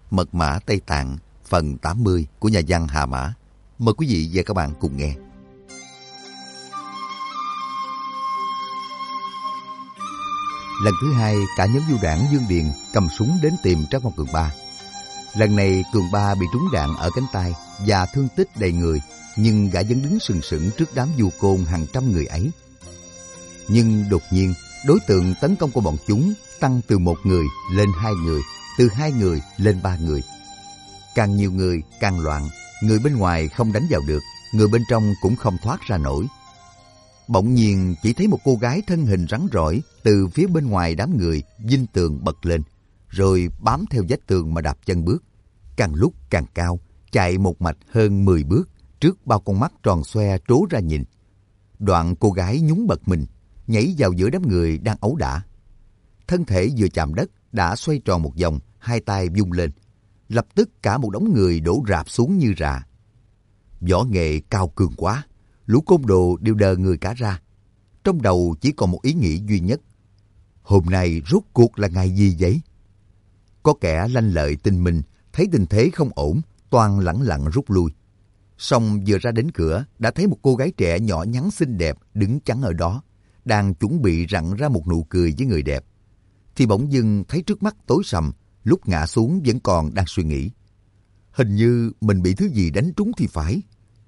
Mật mã Tây Tạng phần 80 của nhà văn Hà Mã. Mời quý vị và các bạn cùng nghe. Lần thứ hai, cả nhóm du đảng Dương Điền cầm súng đến tìm Trác Mộc Cường Ba. Lần này Cường Ba bị trúng đạn ở cánh tay và thương tích đầy người, nhưng gã vẫn đứng sừng sững trước đám du côn hàng trăm người ấy. Nhưng đột nhiên, đối tượng tấn công của bọn chúng tăng từ 1 người lên 2 người, từ 2 người lên 3 người. Càng nhiều người càng loạn, người bên ngoài không đánh vào được, người bên trong cũng không thoát ra nổi. Bỗng nhiên chỉ thấy một cô gái thân hình rắn rỏi từ phía bên ngoài đám người vinh tường bật lên, rồi bám theo vách tường mà đạp chân bước, càng lúc càng cao, chạy một mạch hơn 10 bước trước bao con mắt tròn xoe trố ra nhìn. Đoạn cô gái nhún bật mình, nhảy vào giữa đám người đang ẩu đả. Thân thể vừa chạm đất đã xoay tròn một vòng, hai tay vung lên. Lập tức cả một đống người đổ rạp xuống như rạ. Võ nghệ cao cường quá, lũ côn đồ đều đờ người cả ra. Trong đầu chỉ còn một ý nghĩ duy nhất. Hôm nay rốt cuộc là ngày gì vậy? Có kẻ lanh lợi tinh minh, thấy tình thế không ổn, toan lẳng lặng rút lui. Song vừa ra đến cửa, đã thấy một cô gái trẻ nhỏ nhắn xinh đẹp đứng chắn ở đó, đang chuẩn bị rặn ra một nụ cười với người đẹp. Thì bỗng dưng thấy trước mắt tối sầm, lúc ngã xuống vẫn còn đang suy nghĩ. Hình như mình bị thứ gì đánh trúng thì phải.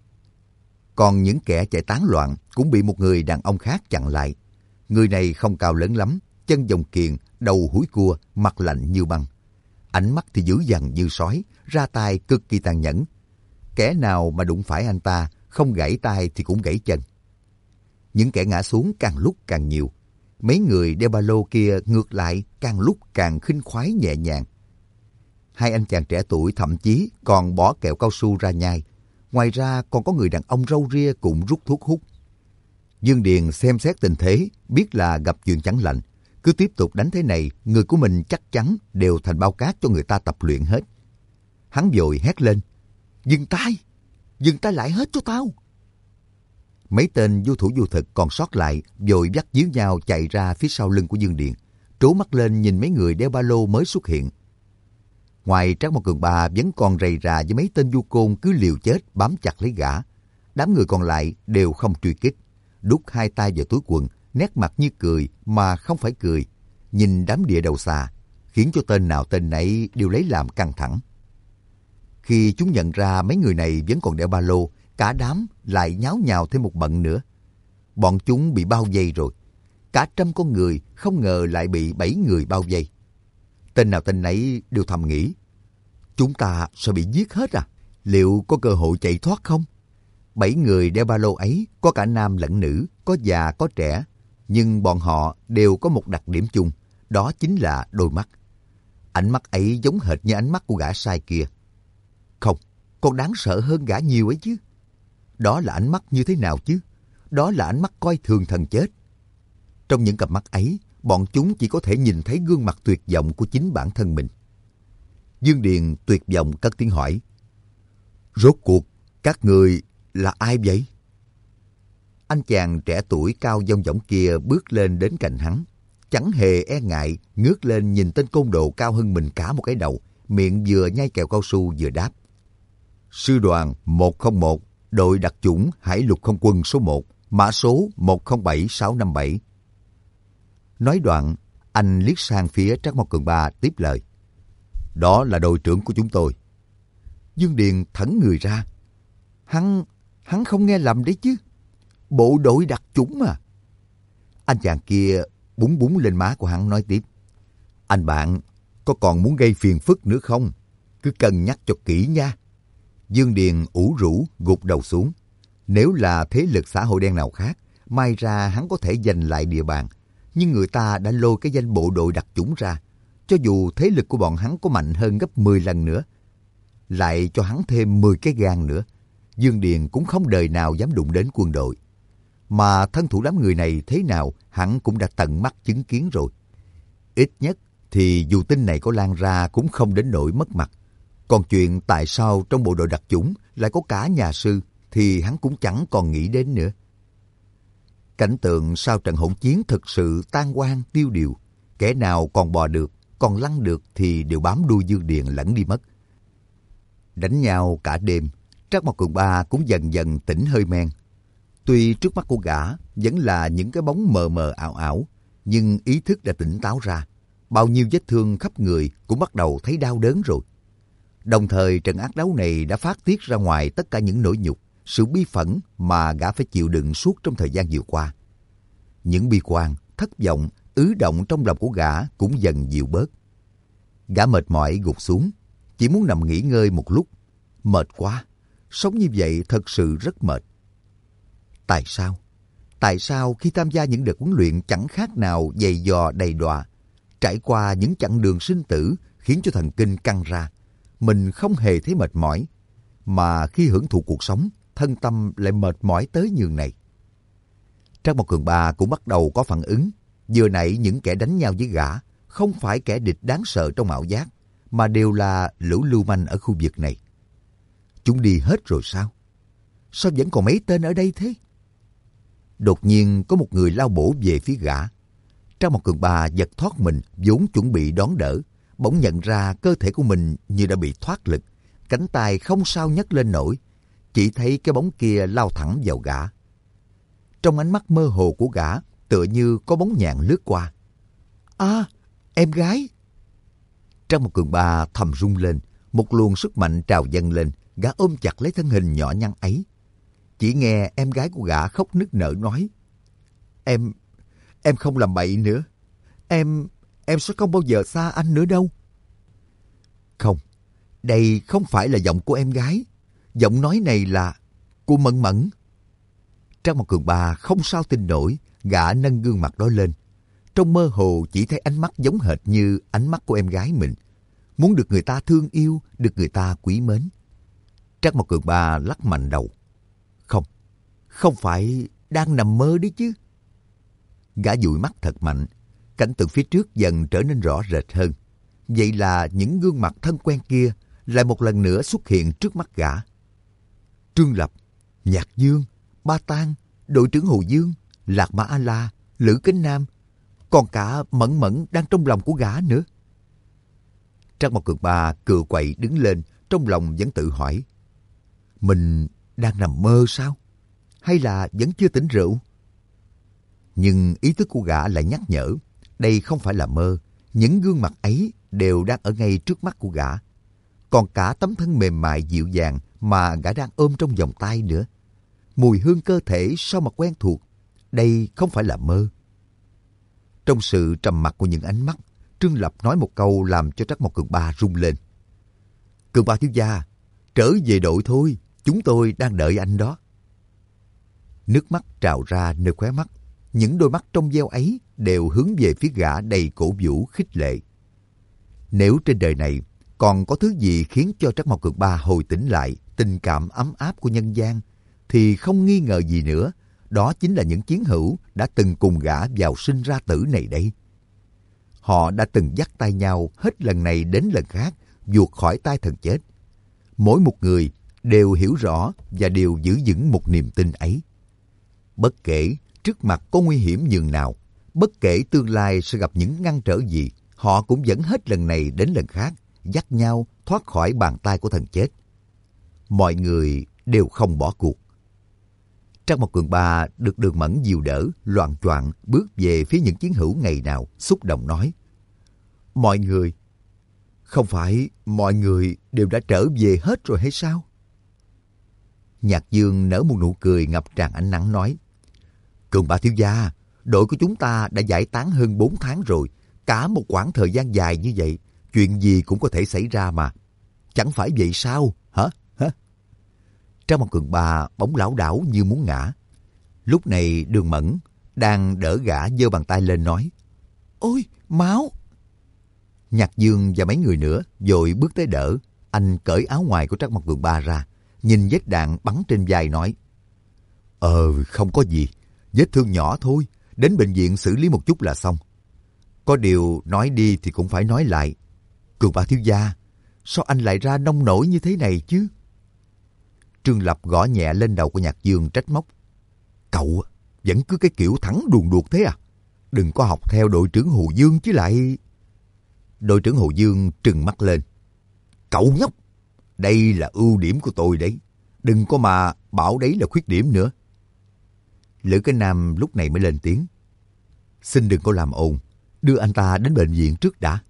Còn những kẻ chạy tán loạn cũng bị một người đàn ông khác chặn lại. Người này không cao lớn lắm, chân vòng kiềng, đầu húi cua, mặt lạnh như băng. Ánh mắt thì dữ dằn như sói, ra tay cực kỳ tàn nhẫn. Kẻ nào mà đụng phải anh ta, không gãy tay thì cũng gãy chân. Những kẻ ngã xuống càng lúc càng nhiều. Mấy người đeo ba lô kia ngược lại càng lúc càng khinh khoái nhẹ nhàng. Hai anh chàng trẻ tuổi thậm chí còn bỏ kẹo cao su ra nhai. Ngoài ra còn có người đàn ông râu ria cũng rút thuốc hút. Dương Điền xem xét tình thế, biết là gặp chuyện chẳng lành. Cứ tiếp tục đánh thế này, người của mình chắc chắn đều thành bao cát cho người ta tập luyện hết. Hắn vội hét lên, dừng tay lại hết cho tao. Mấy tên du thủ du thực còn sót lại vội dắt díu nhau chạy ra phía sau lưng của Dương Điền, trố mắt lên nhìn mấy người đeo ba lô mới xuất hiện. Ngoài Trác Mộc Cường Ba vẫn còn rầy rà với mấy tên du côn cứ liều chết bám chặt lấy gã. Đám người còn lại đều không truy kích, đút hai tay vào túi quần, nét mặt như cười mà không phải cười, nhìn đám địa đầu xà, khiến cho tên nào tên nấy đều lấy làm căng thẳng. Khi chúng nhận ra mấy người này vẫn còn đeo ba lô, cả đám lại nháo nhào thêm một bận nữa. Bọn chúng bị bao vây rồi. Cả trăm con người không ngờ lại bị 7 người bao vây. Tên nào tên nấy đều thầm nghĩ, chúng ta sẽ bị giết hết à? Liệu có cơ hội chạy thoát không? 7 người đeo ba lô ấy có cả nam lẫn nữ, có già có trẻ, nhưng bọn họ đều có một đặc điểm chung, đó chính là đôi mắt. Ánh mắt ấy giống hệt như ánh mắt của gã sai kia. Không, còn đáng sợ hơn gã nhiều ấy chứ. Đó là ánh mắt như thế nào chứ? Đó là ánh mắt coi thường thần chết. Trong những cặp mắt ấy, bọn chúng chỉ có thể nhìn thấy gương mặt tuyệt vọng của chính bản thân mình. Dương Điền tuyệt vọng cất tiếng hỏi, rốt cuộc các người là ai vậy? Anh chàng trẻ tuổi cao dong dỏng kia bước lên đến cạnh hắn, chẳng hề e ngại, ngước lên nhìn tên côn đồ cao hơn mình cả một cái đầu, miệng vừa nhai kẹo cao su vừa đáp, sư đoàn 101, đội đặc chủng Hải lục không quân số 1, mã số 107657. Nói đoạn, anh liếc sang phía Trác Mộc Cường Ba tiếp lời, đó là đội trưởng của chúng tôi. Dương Điền thẫn người ra, hắn không nghe lầm đấy chứ, bộ đội đặc chủng mà. Anh chàng kia búng búng lên má của hắn nói tiếp, anh bạn có còn muốn gây phiền phức nữa không? Cứ cân nhắc cho kỹ nha. Dương Điền ủ rũ gục đầu xuống. Nếu là thế lực xã hội đen nào khác, may ra hắn có thể giành lại địa bàn. Nhưng người ta đã lôi cái danh bộ đội đặc chủng ra. Cho dù thế lực của bọn hắn có mạnh hơn gấp 10 lần nữa, lại cho hắn thêm 10 cái gan nữa, Dương Điền cũng không đời nào dám đụng đến quân đội. Mà thân thủ đám người này thế nào, hắn cũng đã tận mắt chứng kiến rồi. Ít nhất thì dù tin này có lan ra cũng không đến nỗi mất mặt. Còn chuyện tại sao trong bộ đội đặc chủng lại có cả nhà sư thì hắn cũng chẳng còn nghĩ đến nữa. Cảnh tượng sau trận hỗn chiến thực sự tan hoang tiêu điều. Kẻ nào còn bò được, còn lăn được thì đều bám đuôi Dương Điền lẫn đi mất. Đánh nhau cả đêm, Trác Mộc Cường Ba cũng dần dần tỉnh hơi men. Tuy trước mắt của gã vẫn là những cái bóng mờ mờ ảo ảo, nhưng ý thức đã tỉnh táo ra. Bao nhiêu vết thương khắp người cũng bắt đầu thấy đau đớn rồi. Đồng thời trận ác đấu này đã phát tiết ra ngoài tất cả những nỗi nhục, sự bi phẫn mà gã phải chịu đựng suốt trong thời gian vừa qua. Những bi quan, thất vọng, ứ động trong lòng của gã cũng dần dịu bớt. Gã mệt mỏi gục xuống, chỉ muốn nằm nghỉ ngơi một lúc. Mệt quá, sống như vậy thật sự rất mệt. Tại sao? Tại sao khi tham gia những đợt huấn luyện chẳng khác nào giày dò đầy đọa, trải qua những chặng đường sinh tử khiến cho thần kinh căng ra, mình không hề thấy mệt mỏi, mà khi hưởng thụ cuộc sống, thân tâm lại mệt mỏi tới nhường này? Trác Mộc Cường Ba cũng bắt đầu có phản ứng. Vừa nãy những kẻ đánh nhau với gã không phải kẻ địch đáng sợ trong ảo giác, mà đều là lũ lưu manh ở khu vực này. Chúng đi hết rồi sao? Sao vẫn còn mấy tên ở đây thế? Đột nhiên có một người lao bổ về phía gã. Trác Mộc Cường Ba giật thoát mình, vốn chuẩn bị đón đỡ, bỗng nhận ra cơ thể của mình như đã bị thoát lực, cánh tay không sao nhấc lên nổi, chỉ thấy cái bóng kia lao thẳng vào gã. Trong ánh mắt mơ hồ của gã, tựa như có bóng nhạn lướt qua. À, em gái! Trác Mộc Cường Ba thầm rung lên, một luồng sức mạnh trào dâng lên, gã ôm chặt lấy thân hình nhỏ nhắn ấy. Chỉ nghe em gái của gã khóc nức nở nói: Em không làm bậy nữa. Em sẽ không bao giờ xa anh nữa đâu. Không, đây không phải là giọng của em gái. Giọng nói này là của Mẫn Mẫn. Trác Mộc Cường Ba không sao tin nổi, gã nâng gương mặt đó lên. Trong mơ hồ chỉ thấy ánh mắt giống hệt như ánh mắt của em gái mình. Muốn được người ta thương yêu, được người ta quý mến. Trác Mộc Cường Ba lắc mạnh đầu. Không phải đang nằm mơ đấy chứ. Gã dụi mắt thật mạnh. Cảnh tượng phía trước dần trở nên rõ rệt hơn. Vậy là những gương mặt thân quen kia lại một lần nữa xuất hiện trước mắt gã. Trương Lập, Nhạc Dương, Ba Tang, đội trưởng Hồ Dương, Lạc Mã A-la, Lữ Kính Nam, còn cả Mẫn Mẫn đang trong lòng của gã nữa. Trác Mộc Cường Ba cựa quậy đứng lên, trong lòng vẫn tự hỏi: mình đang nằm mơ sao? Hay là vẫn chưa tỉnh rượu? Nhưng ý thức của gã lại nhắc nhở, đây không phải là mơ, những gương mặt ấy đều đang ở ngay trước mắt của gã. Còn cả tấm thân mềm mại dịu dàng mà gã đang ôm trong vòng tay nữa. Mùi hương cơ thể sao mà quen thuộc, đây không phải là mơ. Trong sự trầm mặc của những ánh mắt, Trương Lập nói một câu làm cho Trác Mộc Cường Ba rung lên. Cường Ba thiếu gia, trở về đội thôi, chúng tôi đang đợi anh đó. Nước mắt trào ra nơi khóe mắt, những đôi mắt trong veo ấy đều hướng về phía gã đầy cổ vũ khích lệ. Nếu trên đời này còn có thứ gì khiến cho Trác Mộc Cường Ba hồi tỉnh lại tình cảm ấm áp của nhân gian, thì không nghi ngờ gì nữa, đó chính là những chiến hữu đã từng cùng gã vào sinh ra tử này đây. Họ đã từng dắt tay nhau hết lần này đến lần khác, vụt khỏi tay thần chết. Mỗi một người đều hiểu rõ và đều giữ vững một niềm tin ấy. Bất kể trước mặt có nguy hiểm nhường nào, bất kể tương lai sẽ gặp những ngăn trở gì, họ cũng vẫn hết lần này đến lần khác, dắt nhau thoát khỏi bàn tay của thần chết. Mọi người đều không bỏ cuộc. Trác Mộc Cường Ba được Đường Mẫn dìu đỡ, loạng choạng bước về phía những chiến hữu ngày nào, xúc động nói: mọi người, không phải mọi người đều đã trở về hết rồi hay sao? Nhạc Dương nở một nụ cười ngập tràn ánh nắng nói: Cường Ba thiếu gia, đội của chúng ta đã giải tán hơn 4 tháng rồi. Cả một quãng thời gian dài như vậy, chuyện gì cũng có thể xảy ra mà. Chẳng phải vậy sao, hả? Trác Mộc Cường Ba bỗng lảo đảo như muốn ngã. Lúc này Đường Mẫn đang đỡ gã giơ bàn tay lên nói: ôi, máu! Nhạc Dương và mấy người nữa vội bước tới đỡ. Anh cởi áo ngoài của Trác Mộc Cường Ba ra, nhìn vết đạn bắn trên vai nói: không có gì, vết thương nhỏ thôi, đến bệnh viện xử lý một chút là xong. Có điều nói đi thì cũng phải nói lại. Cường Ba thiếu gia, sao anh lại ra nông nổi như thế này chứ? Trương Lập gõ nhẹ lên đầu của Nhạc Dương trách móc: cậu vẫn cứ cái kiểu thẳng đùn đuột thế à? Đừng có học theo đội trưởng Hồ Dương chứ lại. Đội trưởng Hồ Dương trừng mắt lên. Cậu nhóc, đây là ưu điểm của tôi đấy. Đừng có mà bảo đấy là khuyết điểm nữa. Lữ Cái Nam lúc này mới lên tiếng. Xin đừng có làm ồn, đưa anh ta đến bệnh viện trước đã.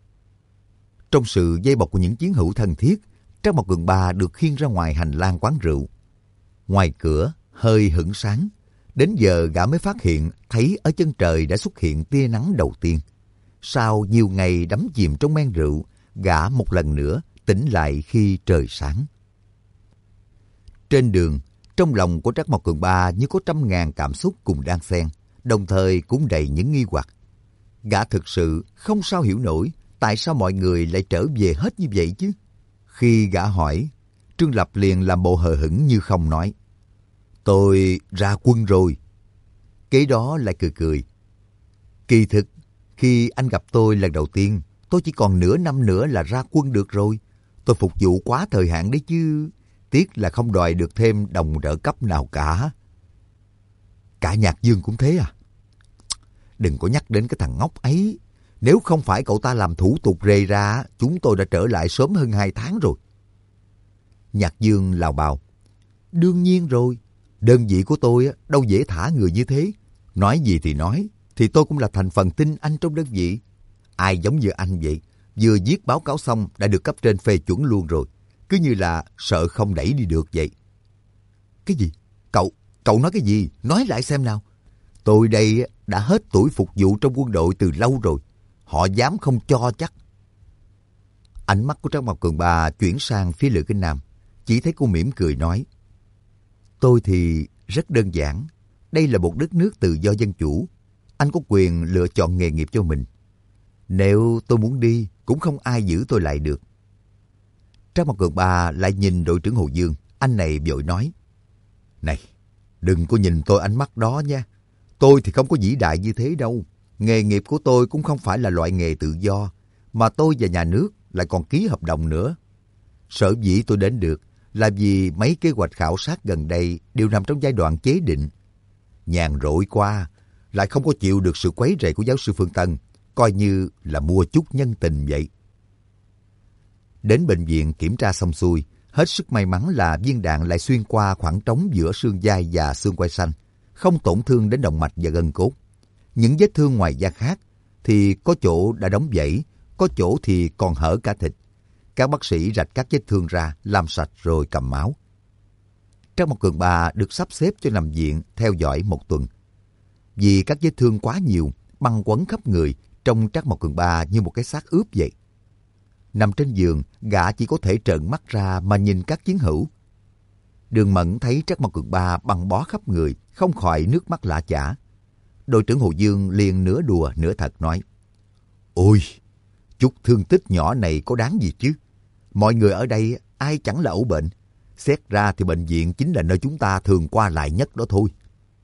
Trong sự dây bọc của những chiến hữu thân thiết, Trác Mộc Cường Ba được khiêng ra ngoài hành lang quán rượu. Ngoài cửa, hơi hửng sáng. Đến giờ gã mới phát hiện thấy ở chân trời đã xuất hiện tia nắng đầu tiên. Sau nhiều ngày đắm chìm trong men rượu, gã một lần nữa tỉnh lại khi trời sáng. Trên đường, trong lòng của Trác Mộc Cường Ba như có trăm ngàn cảm xúc cùng đan xen, đồng thời cũng đầy những nghi hoặc. Gã thực sự không sao hiểu nổi tại sao mọi người lại trở về hết như vậy chứ. Khi gã hỏi, Trương Lập liền làm bộ hờ hững như không nói. Tôi ra quân rồi. Kế đó lại cười cười. Kỳ thực, khi anh gặp tôi lần đầu tiên, tôi chỉ còn nửa năm nữa là ra quân được rồi. Tôi phục vụ quá thời hạn đấy chứ. Tiếc là không đòi được thêm đồng trợ cấp nào cả. Cả Nhạc Dương cũng thế à? Đừng có nhắc đến cái thằng ngốc ấy. Nếu không phải cậu ta làm thủ tục rề ra, chúng tôi đã trở lại sớm hơn 2 tháng rồi. Nhạc Dương lào bào. Đương nhiên rồi. Đơn vị của tôi đâu dễ thả người như thế. Nói gì thì nói, thì tôi cũng là thành phần tin anh trong đơn vị. Ai giống như anh vậy, vừa viết báo cáo xong đã được cấp trên phê chuẩn luôn rồi. Cứ như là sợ không đẩy đi được vậy. Cái gì? Cậu nói cái gì? Nói lại xem nào. Tôi đây đã hết tuổi phục vụ trong quân đội từ lâu rồi. Họ dám không cho chắc. Ánh mắt của Trác Mộc Cường Ba chuyển sang phía Lữ Kinh Nam. Chỉ thấy cô mỉm cười nói. Tôi thì rất đơn giản. Đây là một đất nước tự do dân chủ. Anh có quyền lựa chọn nghề nghiệp cho mình. Nếu tôi muốn đi, cũng không ai giữ tôi lại được. Trác Mộc Cường Ba lại nhìn đội trưởng Hồ Dương. Anh này vội nói. Này, đừng có nhìn tôi ánh mắt đó nha. Tôi thì không có vĩ đại như thế đâu. Nghề nghiệp của tôi cũng không phải là loại nghề tự do, mà tôi và nhà nước lại còn ký hợp đồng nữa. Sở dĩ tôi đến được là vì mấy kế hoạch khảo sát gần đây đều nằm trong giai đoạn chế định. Nhàn rỗi qua, lại không có chịu được sự quấy rầy của giáo sư Phương Tân, coi như là mua chút nhân tình vậy. Đến bệnh viện kiểm tra xong xuôi, hết sức may mắn là viên đạn lại xuyên qua khoảng trống giữa xương vai và xương quai xanh, không tổn thương đến động mạch và gân cốt. Những vết thương ngoài da khác thì có chỗ đã đóng vảy, có chỗ thì còn hở cả thịt. Các bác sĩ rạch các vết thương ra, làm sạch rồi cầm máu. Trác Mộc Cường Ba được sắp xếp cho nằm viện theo dõi 1 tuần. Vì các vết thương quá nhiều, băng quấn khắp người, trông Trác Mộc Cường Ba như một cái xác ướp vậy. Nằm trên giường, gã chỉ có thể trợn mắt ra mà nhìn các chiến hữu. Đường Mẫn thấy Trác Mộc Cường Ba băng bó khắp người, không khỏi nước mắt lã chã. Đội trưởng Hồ Dương liền nửa đùa nửa thật nói. Ôi, chút thương tích nhỏ này có đáng gì chứ? Mọi người ở đây ai chẳng là ẩu bệnh. Xét ra thì bệnh viện chính là nơi chúng ta thường qua lại nhất đó thôi.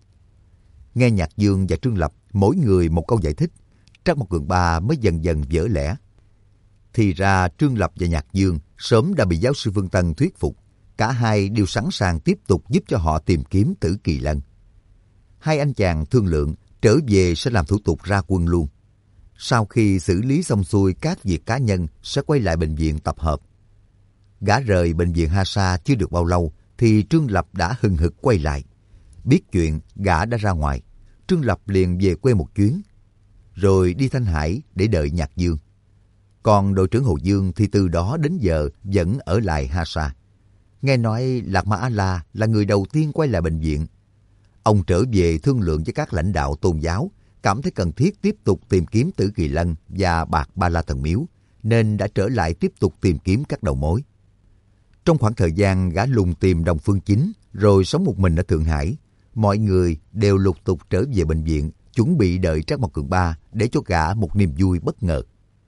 Nghe Nhạc Dương và Trương Lập mỗi người một câu giải thích, Trác Mộc Cường Ba mới dần dần vỡ lẽ. Thì ra Trương Lập và Nhạc Dương sớm đã bị giáo sư Phương Tân thuyết phục. Cả hai đều sẵn sàng tiếp tục giúp cho họ tìm kiếm Tử Kỳ Lân. Hai anh chàng thương lượng trở về sẽ làm thủ tục ra quân luôn. Sau khi xử lý xong xuôi các việc cá nhân sẽ quay lại bệnh viện tập hợp. Gã rời bệnh viện Ha Sa chưa được bao lâu thì Trương Lập đã hừng hực quay lại. Biết chuyện gã đã ra ngoài, Trương Lập liền về quê một chuyến, rồi đi Thanh Hải để đợi Nhạc Dương. Còn đội trưởng Hồ Dương thì từ đó đến giờ vẫn ở lại Ha Sa. Nghe nói Lạc Ma A-la là người đầu tiên quay lại bệnh viện. Ông trở về thương lượng với các lãnh đạo tôn giáo, cảm thấy cần thiết tiếp tục tìm kiếm Tử Kỳ Lân và Bạc Ba La Thần Miếu, nên đã trở lại tiếp tục tìm kiếm các đầu mối. Trong khoảng thời gian gã lùng tìm Đồng Phương Chính, rồi sống một mình ở Thượng Hải, mọi người đều lục tục trở về bệnh viện, chuẩn bị đợi Trác Mộc Cường Ba để cho gã một niềm vui bất ngờ.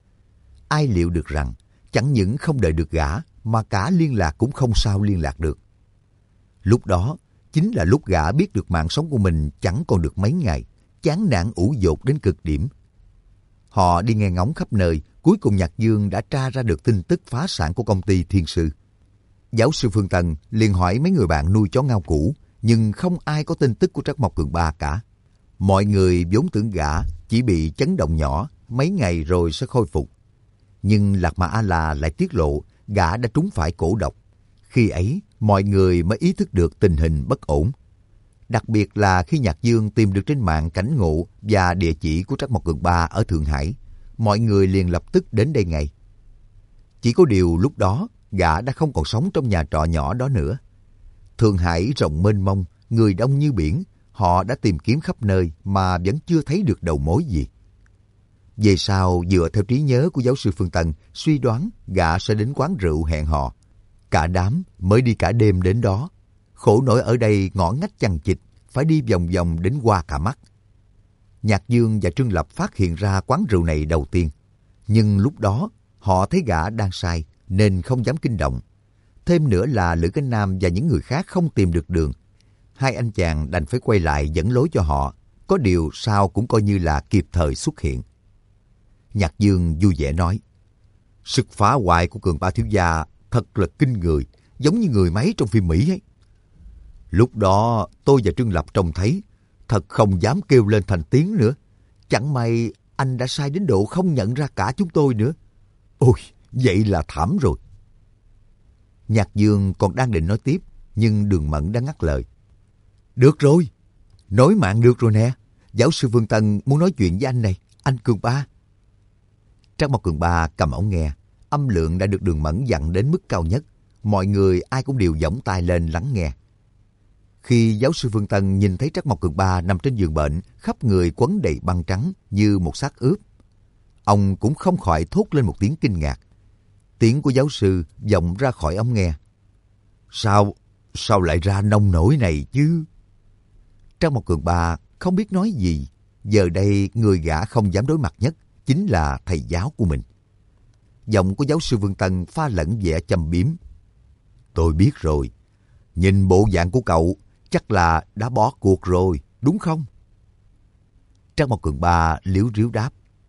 Ai liệu được rằng, chẳng những không đợi được gã, mà cả liên lạc cũng không sao liên lạc được. Lúc đó, chính là lúc gã biết được mạng sống của mình chẳng còn được mấy ngày, chán nản ủ dột đến cực điểm. Họ đi nghe ngóng khắp nơi, cuối cùng Nhạc Dương đã tra ra được tin tức phá sản của công ty Thiên Sư. Giáo sư Phương Tân liền hỏi mấy người bạn nuôi chó ngao cũ, nhưng không ai có tin tức của Trác Mộc Cường Ba cả. Mọi người vốn tưởng gã chỉ bị chấn động nhỏ, mấy ngày rồi sẽ khôi phục. Nhưng Lạc Ma A-la lại tiết lộ gã đã trúng phải cổ độc. Khi ấy, mọi người mới ý thức được tình hình bất ổn. Đặc biệt là khi Nhạc Dương tìm được trên mạng cảnh ngộ và địa chỉ của Trắc Mộc Cường Ba ở Thượng Hải, mọi người liền lập tức đến đây ngay. Chỉ có điều lúc đó, gã đã không còn sống trong nhà trọ nhỏ đó nữa. Thượng Hải rộng mênh mông, người đông như biển, họ đã tìm kiếm khắp nơi mà vẫn chưa thấy được đầu mối gì. Về sau, dựa theo trí nhớ của giáo sư Phương Tân, suy đoán gã sẽ đến quán rượu hẹn hò. Cả đám mới đi cả đêm đến đó. Khổ nổi ở đây ngõ ngách chằng chịt, phải đi vòng vòng đến qua cả mắt. Nhạc Dương và Trương Lập phát hiện ra quán rượu này đầu tiên. Nhưng lúc đó, họ thấy gã đang sai, nên không dám kinh động. Thêm nữa là Lữ Cánh Nam và những người khác không tìm được đường. Hai anh chàng đành phải quay lại dẫn lối cho họ. Có điều sao cũng coi như là kịp thời xuất hiện. Nhạc Dương vui vẻ nói, sức phá hoại của Cường Ba thiếu gia thật là kinh người, giống như người máy trong phim Mỹ ấy. Lúc đó tôi và Trương Lập trông thấy, thật không dám kêu lên thành tiếng nữa. Chẳng may anh đã sai đến độ không nhận ra cả chúng tôi nữa. Ôi, vậy là thảm rồi. Nhạc Dương còn đang định nói tiếp, nhưng Đường Mẫn đã ngắt lời. Được rồi, nối mạng được rồi nè. Giáo sư Vương Tân muốn nói chuyện với anh này, anh Cường Ba. Trắc Mộc Cường Ba cầm ống nghe, âm lượng đã được Đường Mẫn dặn đến mức cao nhất. Mọi người ai cũng đều giỏng tai lên lắng nghe. Khi giáo sư Vương Tân nhìn thấy Trắc Mộc Cường Ba nằm trên giường bệnh, khắp người quấn đầy băng trắng như một xác ướp, ông cũng không khỏi thốt lên một tiếng kinh ngạc. Tiếng của giáo sư vọng ra khỏi ống nghe. Sao lại ra nông nổi này chứ? Trắc Mộc Cường Ba không biết nói gì. Giờ đây người gã không dám đối mặt nhất chính là thầy giáo của mình. Giọng của giáo sư Vương Tân pha lẫn vẻ châm biếm. Tôi biết rồi. Nhìn bộ dạng của cậu chắc là đã bỏ cuộc rồi, đúng không? Trắc Mộc Cường Ba liếu riếu đáp.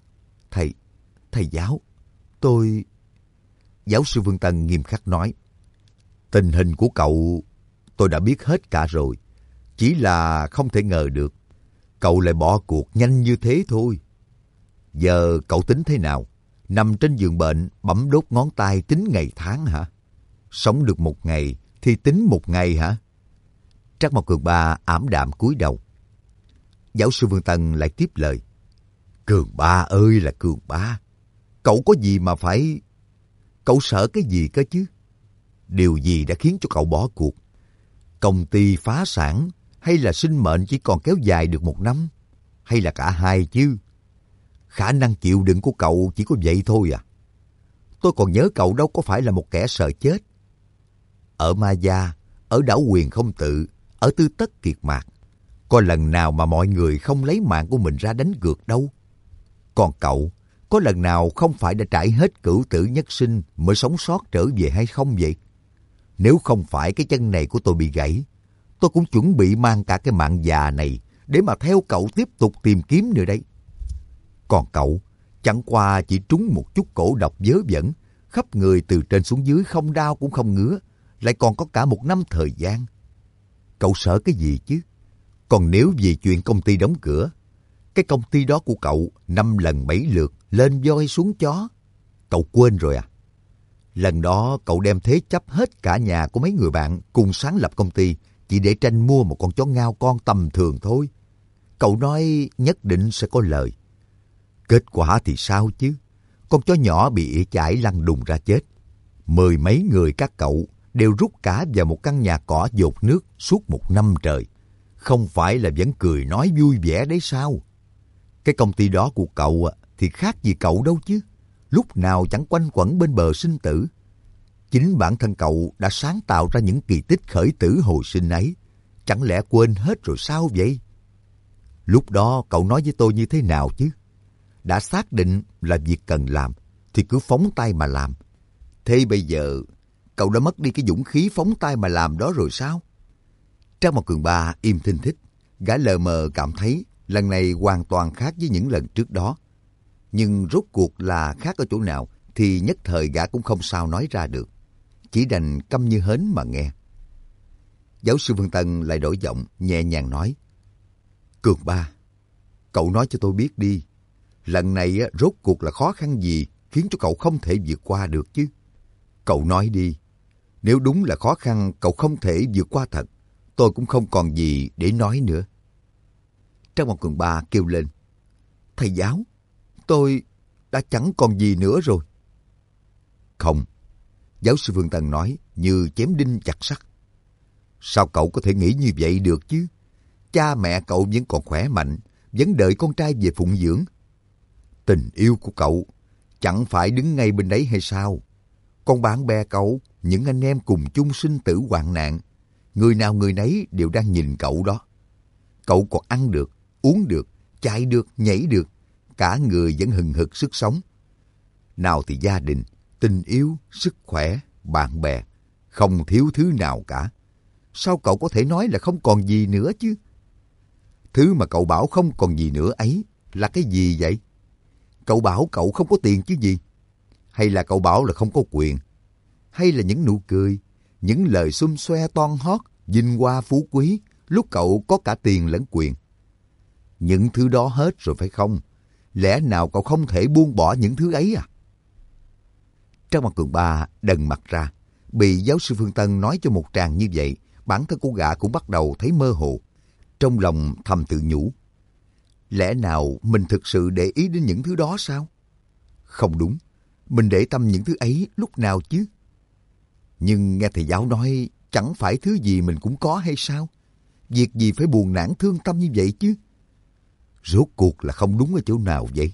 Thầy giáo, tôi... Giáo sư Vương Tân nghiêm khắc nói. Tình hình của cậu tôi đã biết hết cả rồi. Chỉ là không thể ngờ được cậu lại bỏ cuộc nhanh như thế thôi. Giờ cậu tính thế nào? Nằm trên giường bệnh bấm đốt ngón tay tính ngày tháng hả? Sống được một ngày thì tính một ngày hả? Trắc Mộc Cường Ba ảm đạm cúi đầu. Giáo sư Vương Tân lại tiếp lời. Cường Ba ơi là Cường Ba, cậu có gì mà phải... Cậu sợ cái gì cơ chứ? Điều gì đã khiến cho cậu bỏ cuộc? Công ty phá sản hay là sinh mệnh chỉ còn kéo dài được 1 năm? Hay là cả hai chứ? Khả năng chịu đựng của cậu chỉ có vậy thôi à? Tôi còn nhớ cậu đâu có phải là một kẻ sợ chết. Ở Ma Gia, ở đảo Quyền Không Tự, ở Tư Tất Kiệt Mạc, có lần nào mà mọi người không lấy mạng của mình ra đánh cược đâu. Còn cậu, có lần nào không phải đã trải hết cửu tử nhất sinh mới sống sót trở về hay không vậy? Nếu không phải cái chân này của tôi bị gãy, tôi cũng chuẩn bị mang cả cái mạng già này để mà theo cậu tiếp tục tìm kiếm nữa đấy. Còn cậu, chẳng qua chỉ trúng một chút cổ độc vớ vẩn, khắp người từ trên xuống dưới không đau cũng không ngứa, lại còn có cả 1 năm thời gian. Cậu sợ cái gì chứ? Còn nếu vì chuyện công ty đóng cửa, cái công ty đó của cậu 5 lần 7 lượt lên voi xuống chó, cậu quên rồi à? Lần đó cậu đem thế chấp hết cả nhà của mấy người bạn cùng sáng lập công ty chỉ để tranh mua một con chó ngao con tầm thường thôi. Cậu nói nhất định sẽ có lời. Kết quả thì sao chứ? Con chó nhỏ bị ỉa chải lăn đùng ra chết. 10 mấy người các cậu đều rút cả vào một căn nhà cỏ dột nước suốt 1 năm trời. Không phải là vẫn cười nói vui vẻ đấy sao? Cái công ty đó của cậu thì khác gì cậu đâu chứ. Lúc nào chẳng quanh quẩn bên bờ sinh tử. Chính bản thân cậu đã sáng tạo ra những kỳ tích khởi tử hồi sinh ấy. Chẳng lẽ quên hết rồi sao vậy? Lúc đó cậu nói với tôi như thế nào chứ? Đã xác định là việc cần làm thì cứ phóng tay mà làm. Thế bây giờ cậu đã mất đi cái dũng khí phóng tay mà làm đó rồi sao? Trác Mộc Cường Ba im thinh thích. Gã lờ mờ cảm thấy lần này hoàn toàn khác với những lần trước đó. Nhưng rốt cuộc là khác ở chỗ nào thì nhất thời gã cũng không sao nói ra được. Chỉ đành câm như hến mà nghe. Giáo sư Vương Tân lại đổi giọng nhẹ nhàng nói. Cường Ba, cậu nói cho tôi biết đi. Lần này rốt cuộc là khó khăn gì khiến cho cậu không thể vượt qua được chứ? Cậu nói đi, nếu đúng là khó khăn cậu không thể vượt qua thật, tôi cũng không còn gì để nói nữa. Trang Một Cường Ba kêu lên, thầy giáo, tôi đã chẳng còn gì nữa rồi. Không, giáo sư Phương Tân nói như chém đinh chặt sắt. Sao cậu có thể nghĩ như vậy được chứ? Cha mẹ cậu vẫn còn khỏe mạnh, vẫn đợi con trai về phụng dưỡng. Tình yêu của cậu chẳng phải đứng ngay bên đấy hay sao? Còn bạn bè cậu, những anh em cùng chung sinh tử hoạn nạn, người nào người nấy đều đang nhìn cậu đó. Cậu còn ăn được, uống được, chạy được, nhảy được, cả người vẫn hừng hực sức sống. Nào thì gia đình, tình yêu, sức khỏe, bạn bè, không thiếu thứ nào cả. Sao cậu có thể nói là không còn gì nữa chứ? Thứ mà cậu bảo không còn gì nữa ấy là cái gì vậy? Cậu bảo cậu không có tiền chứ gì? Hay là cậu bảo là không có quyền? Hay là những nụ cười, những lời xum xoe toan hót, vinh hoa phú quý, lúc cậu có cả tiền lẫn quyền? Những thứ đó hết rồi phải không? Lẽ nào cậu không thể buông bỏ những thứ ấy à? Trang Mặt Cường Ba đần mặt ra. Bị giáo sư Phương Tân nói cho một tràng như vậy, bản thân cô gã cũng bắt đầu thấy mơ hồ. Trong lòng thầm tự nhủ, lẽ nào mình thực sự để ý đến những thứ đó sao? Không đúng, mình để tâm những thứ ấy lúc nào chứ? Nhưng nghe thầy giáo nói chẳng phải thứ gì mình cũng có hay sao? Việc gì phải buồn nản thương tâm như vậy chứ? Rốt cuộc là không đúng ở chỗ nào vậy?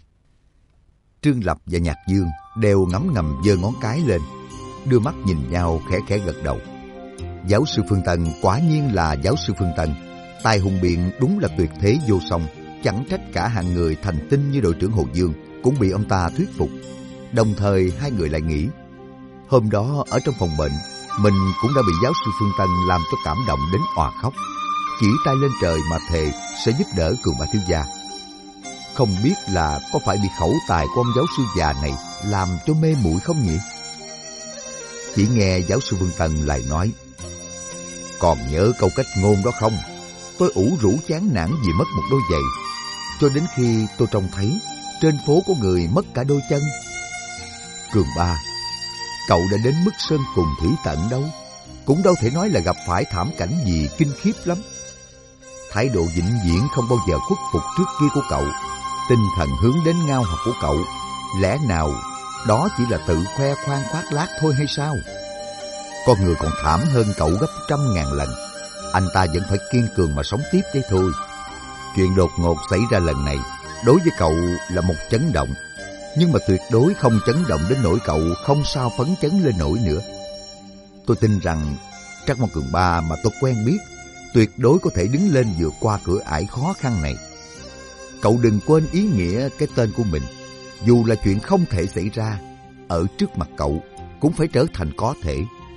Trương Lập và Nhạc Dương đều ngấm ngầm giơ ngón cái lên, đưa mắt nhìn nhau khẽ khẽ gật đầu. Giáo sư Phương Tân quả nhiên là giáo sư Phương Tân, tài hùng biện đúng là tuyệt thế vô song, chẳng trách cả hạng người thành tinh như đội trưởng Hồ Dương cũng bị ông ta thuyết phục. Đồng thời hai người lại nghĩ, hôm đó ở trong phòng bệnh, mình cũng đã bị giáo sư Phương Tân làm cho cảm động đến òa khóc, chỉ tay lên trời mà thề sẽ giúp đỡ Cường Ba thiếu gia. Không biết là có phải bị khẩu tài của ông giáo sư già này làm cho mê muội không nhỉ? Chỉ nghe giáo sư Vương Tân lại nói, còn nhớ câu cách ngôn đó không? Tôi ủ rũ chán nản vì mất một đôi giày, cho đến khi tôi trông thấy trên phố có người mất cả đôi chân. Cường Ba, cậu đã đến mức sơn cùng thủy tận đâu, cũng đâu thể nói là gặp phải thảm cảnh gì kinh khiếp lắm. Thái độ vĩnh viễn không bao giờ khuất phục trước kia của cậu, tinh thần hướng đến ngao học của cậu, lẽ nào đó chỉ là tự khoe khoang khoác lác thôi hay sao? Con người còn thảm hơn cậu gấp 100.000 lần. Anh ta vẫn phải kiên cường mà sống tiếp đấy thôi. Chuyện đột ngột xảy ra lần này đối với cậu là một chấn động, nhưng mà tuyệt đối không chấn động đến nỗi cậu không sao phấn chấn lên nổi nữa. Tôi tin rằng Trác Mộc Cường Ba mà tôi quen biết tuyệt đối có thể đứng lên vượt qua cửa ải khó khăn này. Cậu đừng quên ý nghĩa cái tên của mình. Dù là chuyện không thể xảy ra, ở trước mặt cậu cũng phải trở thành có thể.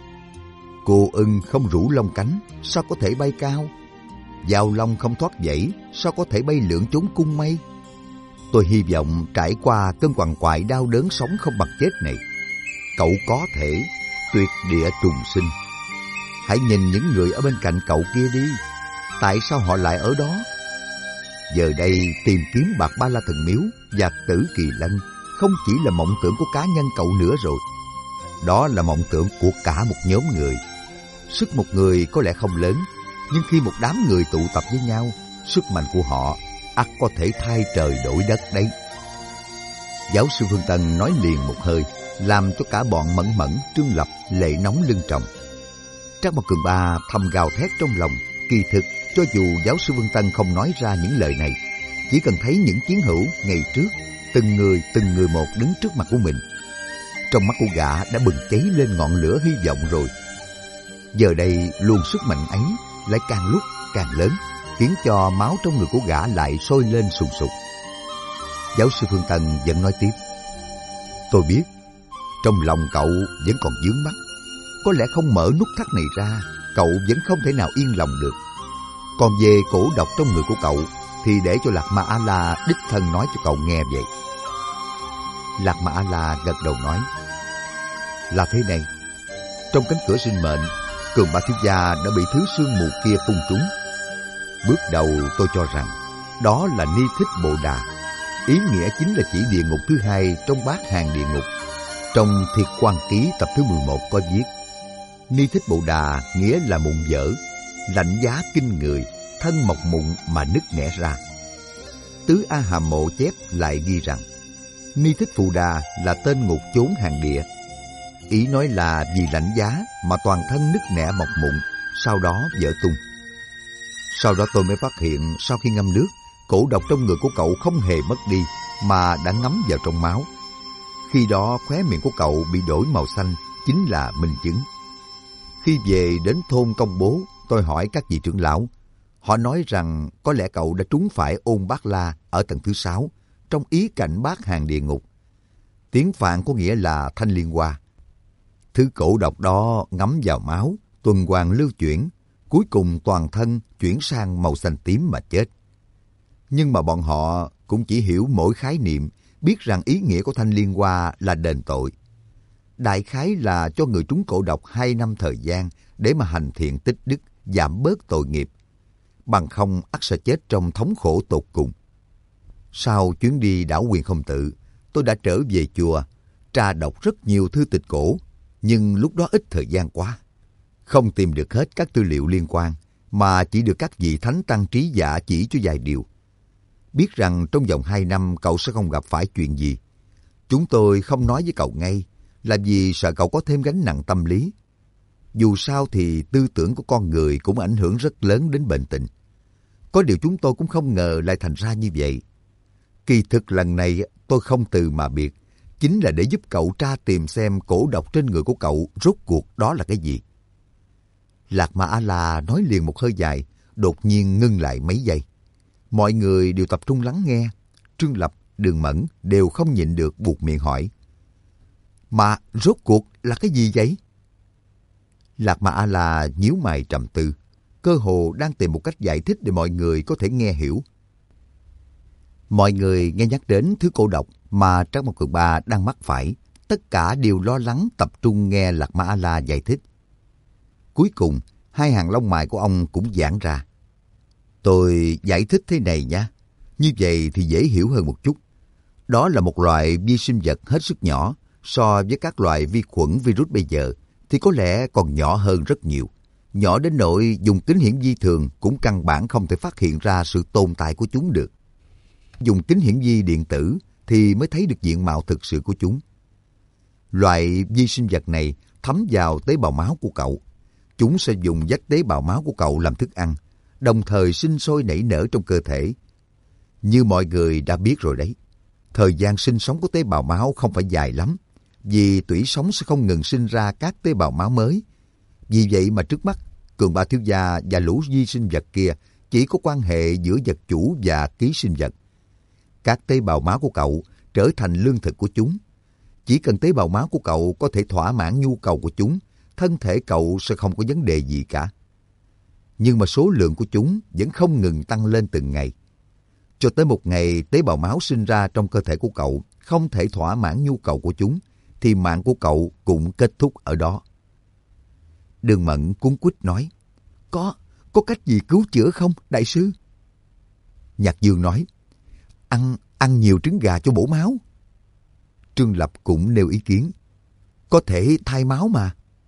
Cô ưng không rủ lông cánh, sao có thể bay cao? Dao long không thoát dãy, sao có thể bay lượn trốn cung mây? Tôi hy vọng trải qua cơn quằn quại đau đớn sống không bằng chết này, cậu có thể tuyệt địa trùng sinh. Hãy nhìn những người ở bên cạnh cậu kia đi, tại sao họ lại ở đó? Giờ đây tìm kiếm Bạc Ba La Thần Miếu và Tử Kỳ Lân không chỉ là mộng tưởng của cá nhân cậu nữa rồi. Đó là mộng tưởng của cả một nhóm người. Sức một người có lẽ không lớn, nhưng khi một đám người tụ tập với nhau, sức mạnh của họ ắt có thể thay trời đổi đất đấy. Giáo sư Phương Tân nói liền một hơi, làm cho cả bọn Mẫn Mẫn, Trương Lập lệ nóng lưng tròng. Trác Mộc Cường Ba thầm gào thét trong lòng. Kỳ thực, cho dù giáo sư Vương Tân không nói ra những lời này, chỉ cần thấy những chiến hữu ngày trước, từng người một đứng trước mặt của mình, trong mắt của gã đã bừng cháy lên ngọn lửa hy vọng rồi. Giờ đây luồng sức mạnh ấy lại càng lúc càng lớn, khiến cho máu trong người của gã lại sôi lên sùng sục. Giáo sư Phương Tân vẫn nói tiếp, tôi biết trong lòng cậu vẫn còn vướng mắc, có lẽ không mở nút thắt này ra, cậu vẫn không thể nào yên lòng được. Còn về cổ độc trong người của cậu thì để cho Lạc Ma A-la đích thân nói cho cậu nghe vậy. Lạc Ma A-la gật đầu nói, là thế này, trong cánh cửa sinh mệnh, Cường Ba thiếu gia đã bị thứ sương mù kia phun trúng. Bước đầu tôi cho rằng đó là Ni Thích Bồ Đà. ý nghĩa chính là chỉ địa ngục thứ hai trong bát hàng địa ngục. Trong Thiệt Quan Ký tập thứ 11 có viết: Ni Thích Bồ Đà nghĩa là mụn dở, lạnh giá kinh người, thân mọc mụn mà nứt nẻ ra. Tứ A Hàm Mộ chép lại ghi rằng Ni Thích Phù Đà là tên ngục chốn hàng địa. Ý nói là vì lạnh giá mà toàn thân nứt nẻ mọc mụn, sau đó vỡ tung. Sau đó tôi mới phát hiện sau khi ngâm nước, cổ độc trong người của cậu không hề mất đi mà đã ngấm vào trong máu. Khi đó khóe miệng của cậu bị đổi màu xanh, chính là minh chứng. Khi về đến thôn công bố, tôi hỏi các vị trưởng lão. Họ nói rằng có lẽ cậu đã trúng phải ôn bát la ở tầng thứ 6, trong ý cảnh bát hàng địa ngục. Tiếng Phạn có nghĩa là thanh liên hoa. Thứ cổ độc đó ngấm vào máu, tuần hoàn lưu chuyển, cuối cùng toàn thân chuyển sang màu xanh tím mà chết. Nhưng mà bọn họ cũng chỉ hiểu mỗi khái niệm, biết rằng ý nghĩa của thanh liên hoa là đền tội. Đại khái là cho người trúng cổ độc 2 năm thời gian để mà hành thiện tích đức, giảm bớt tội nghiệp. Bằng không ắt sẽ chết trong thống khổ tột cùng. Sau chuyến đi đảo Quyền Không Tự, tôi đã trở về chùa, tra đọc rất nhiều thư tịch cổ, nhưng lúc đó ít thời gian quá. Không tìm được hết các tư liệu liên quan, mà chỉ được các vị thánh tăng trí giả chỉ cho vài điều. Biết rằng trong vòng 2 năm cậu sẽ không gặp phải chuyện gì. Chúng tôi không nói với cậu ngay, là vì sợ cậu có thêm gánh nặng tâm lý. Dù sao thì tư tưởng của con người cũng ảnh hưởng rất lớn đến bệnh tình. Có điều chúng tôi cũng không ngờ lại thành ra như vậy. Kỳ thực lần này tôi không từ mà biệt, chính là để giúp cậu tra tìm xem cổ độc trên người của cậu rốt cuộc đó là cái gì. Lạc Ma A-la nói liền một hơi dài, đột nhiên ngưng lại mấy giây. Mọi người đều tập trung lắng nghe. Trương Lập, Đường Mẫn đều không nhịn được buột miệng hỏi. Mà rốt cuộc là cái gì vậy? Lạc Ma A-la nhíu mày trầm tư, cơ hồ đang tìm một cách giải thích để mọi người có thể nghe hiểu. Mọi người nghe nhắc đến thứ cổ độc mà Trác Mộc Cường Ba đang mắc phải, tất cả đều lo lắng tập trung nghe Lạc Ma A-la giải thích. Cuối cùng, 2 hàng lông mày của ông cũng giãn ra. Tôi giải thích thế này nha, như vậy thì dễ hiểu hơn một chút. Đó là một loại vi sinh vật hết sức nhỏ, so với các loại vi khuẩn virus bây giờ thì có lẽ còn nhỏ hơn rất nhiều. Nhỏ đến nỗi dùng kính hiển vi thường cũng căn bản không thể phát hiện ra sự tồn tại của chúng được. Dùng kính hiển vi điện tử thì mới thấy được diện mạo thực sự của chúng. Loại vi sinh vật này thấm vào tế bào máu của cậu. Chúng sẽ dùng vách tế bào máu của cậu làm thức ăn, đồng thời sinh sôi nảy nở trong cơ thể. Như mọi người đã biết rồi đấy, thời gian sinh sống của tế bào máu không phải dài lắm, vì tủy sống sẽ không ngừng sinh ra các tế bào máu mới. Vì vậy mà trước mắt, Cường Ba thiếu gia và lũ vi sinh vật kia chỉ có quan hệ giữa vật chủ và ký sinh vật. Các tế bào máu của cậu trở thành lương thực của chúng. Chỉ cần tế bào máu của cậu có thể thỏa mãn nhu cầu của chúng, thân thể cậu sẽ không có vấn đề gì cả. Nhưng mà số lượng của chúng vẫn không ngừng tăng lên từng ngày. Cho tới một ngày tế bào máu sinh ra trong cơ thể của cậu không thể thỏa mãn nhu cầu của chúng, thì mạng của cậu cũng kết thúc ở đó. Đường Mẫn cuống quýt nói, có cách gì cứu chữa không, đại sư? Nhạc Dương nói, ăn nhiều trứng gà cho bổ máu. Trương Lập cũng nêu ý kiến, có thể thay máu mà.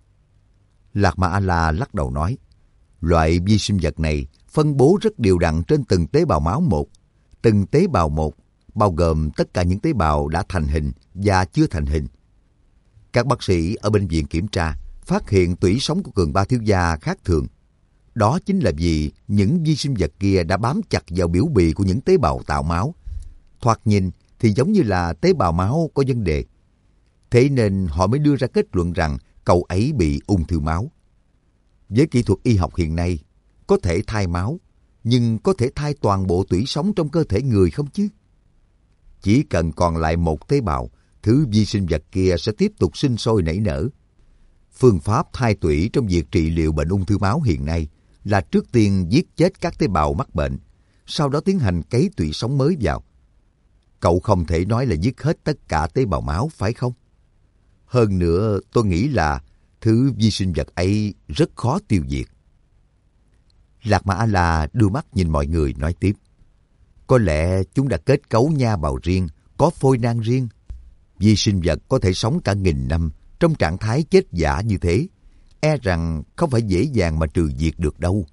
Lạc Ma A-la lắc đầu nói, loại vi sinh vật này phân bố rất đều đặn trên từng tế bào máu một. Từng tế bào một bao gồm tất cả những tế bào đã thành hình và chưa thành hình. Các bác sĩ ở bệnh viện kiểm tra, phát hiện tủy sống của Cường Ba thiếu gia khác thường. Đó chính là vì những vi sinh vật kia đã bám chặt vào biểu bì của những tế bào tạo máu. Thoạt nhìn thì giống như là tế bào máu có vấn đề. Thế nên họ mới đưa ra kết luận rằng cậu ấy bị ung thư máu. Với kỹ thuật y học hiện nay, có thể thay máu, nhưng có thể thay toàn bộ tủy sống trong cơ thể người không chứ? Chỉ cần còn lại một tế bào, thứ vi sinh vật kia sẽ tiếp tục sinh sôi nảy nở. Phương pháp thay tủy trong việc trị liệu bệnh ung thư máu hiện nay là trước tiên giết chết các tế bào mắc bệnh, sau đó tiến hành cấy tủy sống mới vào. Cậu không thể nói là giết hết tất cả tế bào máu, phải không? Hơn nữa, tôi nghĩ là thứ vi sinh vật ấy rất khó tiêu diệt. Lạc Ma A-la đưa mắt nhìn mọi người nói tiếp. Có lẽ chúng đã kết cấu nha bào riêng, có phôi nang riêng. Vi sinh vật có thể sống cả nghìn năm trong trạng thái chết dã như thế, e rằng không phải dễ dàng mà trừ diệt được đâu.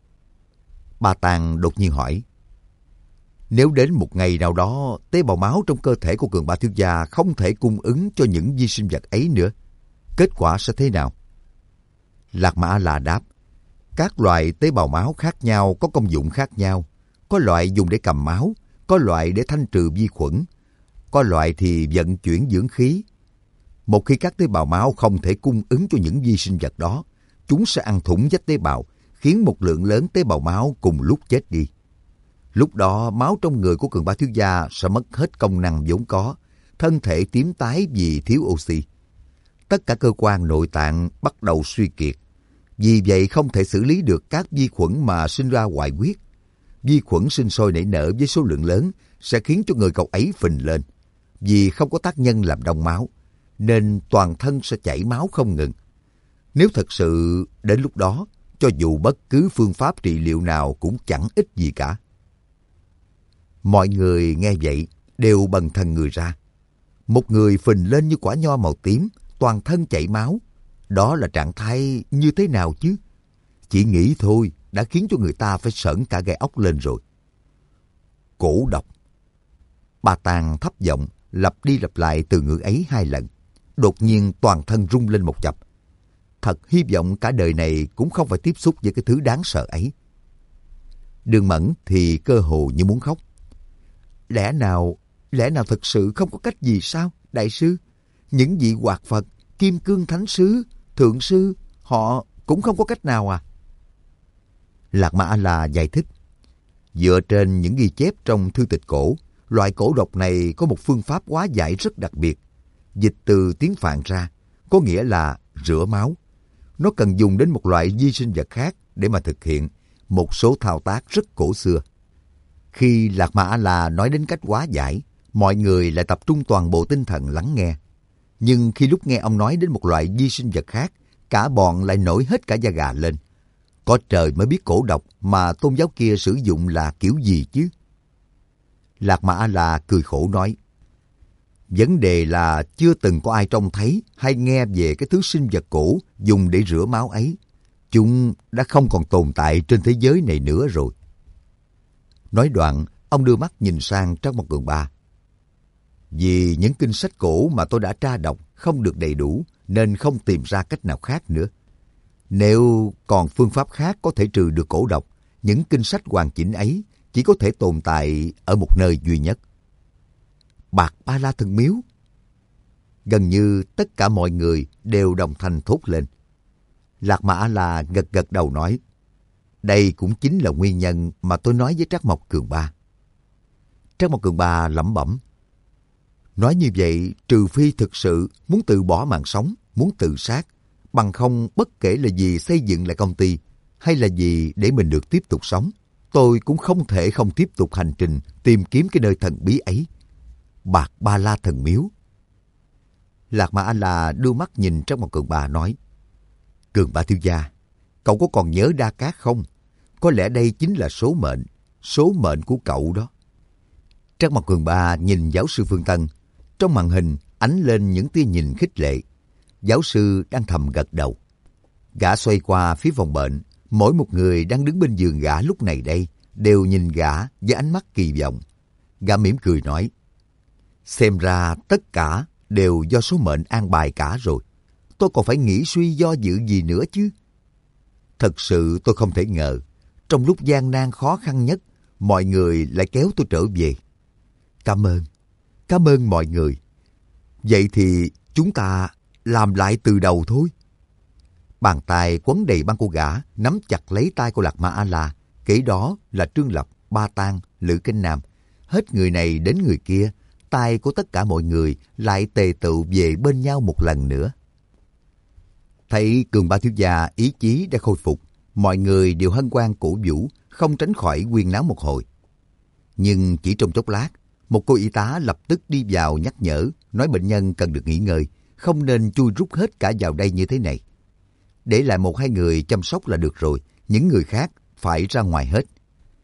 Ba Tàng đột nhiên hỏi, nếu đến một ngày nào đó tế bào máu trong cơ thể của Cường Ba thiếu gia không thể cung ứng cho những vi sinh vật ấy nữa, kết quả sẽ thế nào? Lạc Ma A-la đáp, các loại tế bào máu khác nhau có công dụng khác nhau. Có loại dùng để cầm máu, có loại để thanh trừ vi khuẩn, có loại thì vận chuyển dưỡng khí. Một khi các tế bào máu không thể cung ứng cho những vi sinh vật đó, chúng sẽ ăn thủng vách tế bào, khiến một lượng lớn tế bào máu cùng lúc chết đi. Lúc đó, máu trong người của Cường Ba thiếu gia sẽ mất hết công năng vốn có, thân thể tím tái vì thiếu oxy. Tất cả cơ quan nội tạng bắt đầu suy kiệt. Vì vậy không thể xử lý được các vi khuẩn mà sinh ra hoại huyết. Vi khuẩn sinh sôi nảy nở với số lượng lớn sẽ khiến cho người cậu ấy phình lên. Vì không có tác nhân làm đông máu, nên toàn thân sẽ chảy máu không ngừng. Nếu thật sự đến lúc đó, cho dù bất cứ phương pháp trị liệu nào cũng chẳng ích gì cả. Mọi người nghe vậy đều bần thần người ra. Một người phình lên như quả nho màu tím, toàn thân chảy máu. Đó là trạng thái như thế nào chứ? Chỉ nghĩ thôi đã khiến cho người ta phải sởn cả gai ốc lên rồi. Cổ độc. Ba Tàng thấp giọng lặp đi lặp lại từ ngữ ấy 2 lần. Đột nhiên toàn thân rung lên một chập. Thật hy vọng cả đời này cũng không phải tiếp xúc với cái thứ đáng sợ ấy. Đường Mẫn thì cơ hồ như muốn khóc. Lẽ nào thật sự không có cách gì sao, đại sư? Những vị hoạt Phật, Kim Cương Thánh Sứ, Thượng Sư, họ cũng không có cách nào à? Lạc Ma A-la giải thích. Dựa trên những ghi chép trong thư tịch cổ, loại cổ độc này có một phương pháp hóa giải rất đặc biệt. Dịch từ tiếng Phạn ra, có nghĩa là rửa máu. Nó cần dùng đến một loại vi sinh vật khác để mà thực hiện một số thao tác rất cổ xưa. Khi Lạc Ma A-la nói đến cách hóa giải, mọi người lại tập trung toàn bộ tinh thần lắng nghe. Nhưng khi lúc nghe ông nói đến một loại vi sinh vật khác, cả bọn lại nổi hết cả da gà lên. Có trời mới biết cổ độc mà tôn giáo kia sử dụng là kiểu gì chứ. Lạc Ma A-la cười khổ nói, vấn đề là chưa từng có ai trông thấy hay nghe về cái thứ sinh vật cổ dùng để rửa máu ấy. Chúng đã không còn tồn tại trên thế giới này nữa rồi. Nói đoạn, ông đưa mắt nhìn sang Trác Mộc Cường Ba. Vì những kinh sách cổ mà tôi đã tra đọc không được đầy đủ, nên không tìm ra cách nào khác nữa. Nếu còn phương pháp khác có thể trừ được cổ độc, những kinh sách hoàn chỉnh ấy chỉ có thể tồn tại ở một nơi duy nhất. Bạc Ba La Thần Miếu. Gần như tất cả mọi người đều đồng thanh thốt lên. Lạc Ma A-la gật gật đầu nói, đây cũng chính là nguyên nhân mà tôi nói với Trác Mộc Cường Ba. Trác Mộc Cường Ba lẩm bẩm, nói như vậy, trừ phi thực sự muốn từ bỏ mạng sống, muốn tự sát, bằng không bất kể là vì xây dựng lại công ty hay là vì để mình được tiếp tục sống, tôi cũng không thể không tiếp tục hành trình tìm kiếm cái nơi thần bí ấy. Bạc Ba La Thần Miếu. Lạc Ma A-la đưa mắt nhìn Trác Mộc Cường Ba nói, Cường Ba thiếu gia, cậu có còn nhớ Đa Cát không? Có lẽ đây chính là số mệnh của cậu đó. Trác Mộc Cường Ba nhìn giáo sư Phương Tân. Trong màn hình ánh lên những tia nhìn khích lệ. Giáo sư đang thầm gật đầu. Gã xoay qua phía phòng bệnh. Mỗi một người đang đứng bên giường gã lúc này đây đều nhìn gã với ánh mắt kỳ vọng. Gã mỉm cười nói, xem ra tất cả đều do số mệnh an bài cả rồi. Tôi còn phải nghĩ suy do dự gì nữa chứ? Thật sự tôi không thể ngờ, trong lúc gian nan khó khăn nhất, mọi người lại kéo tôi trở về. Cảm ơn mọi người. Vậy thì chúng ta làm lại từ đầu thôi. Bàn tay quấn đầy băng của gã nắm chặt lấy tay của Lạc Ma A-la, kể đó là Trương Lập, Ba Tang, Lữ Kinh Nam. Hết người này đến người kia, tay của tất cả mọi người lại tề tựu về bên nhau một lần nữa. Thấy Cường Ba thiếu gia ý chí đã khôi phục, mọi người đều hân hoan cổ vũ, không tránh khỏi huyên náo một hồi. Nhưng chỉ trong chốc lát, một cô y tá lập tức đi vào nhắc nhở, nói bệnh nhân cần được nghỉ ngơi, không nên chui rút hết cả vào đây như thế này. Để lại 1-2 người chăm sóc là được rồi, những người khác phải ra ngoài hết.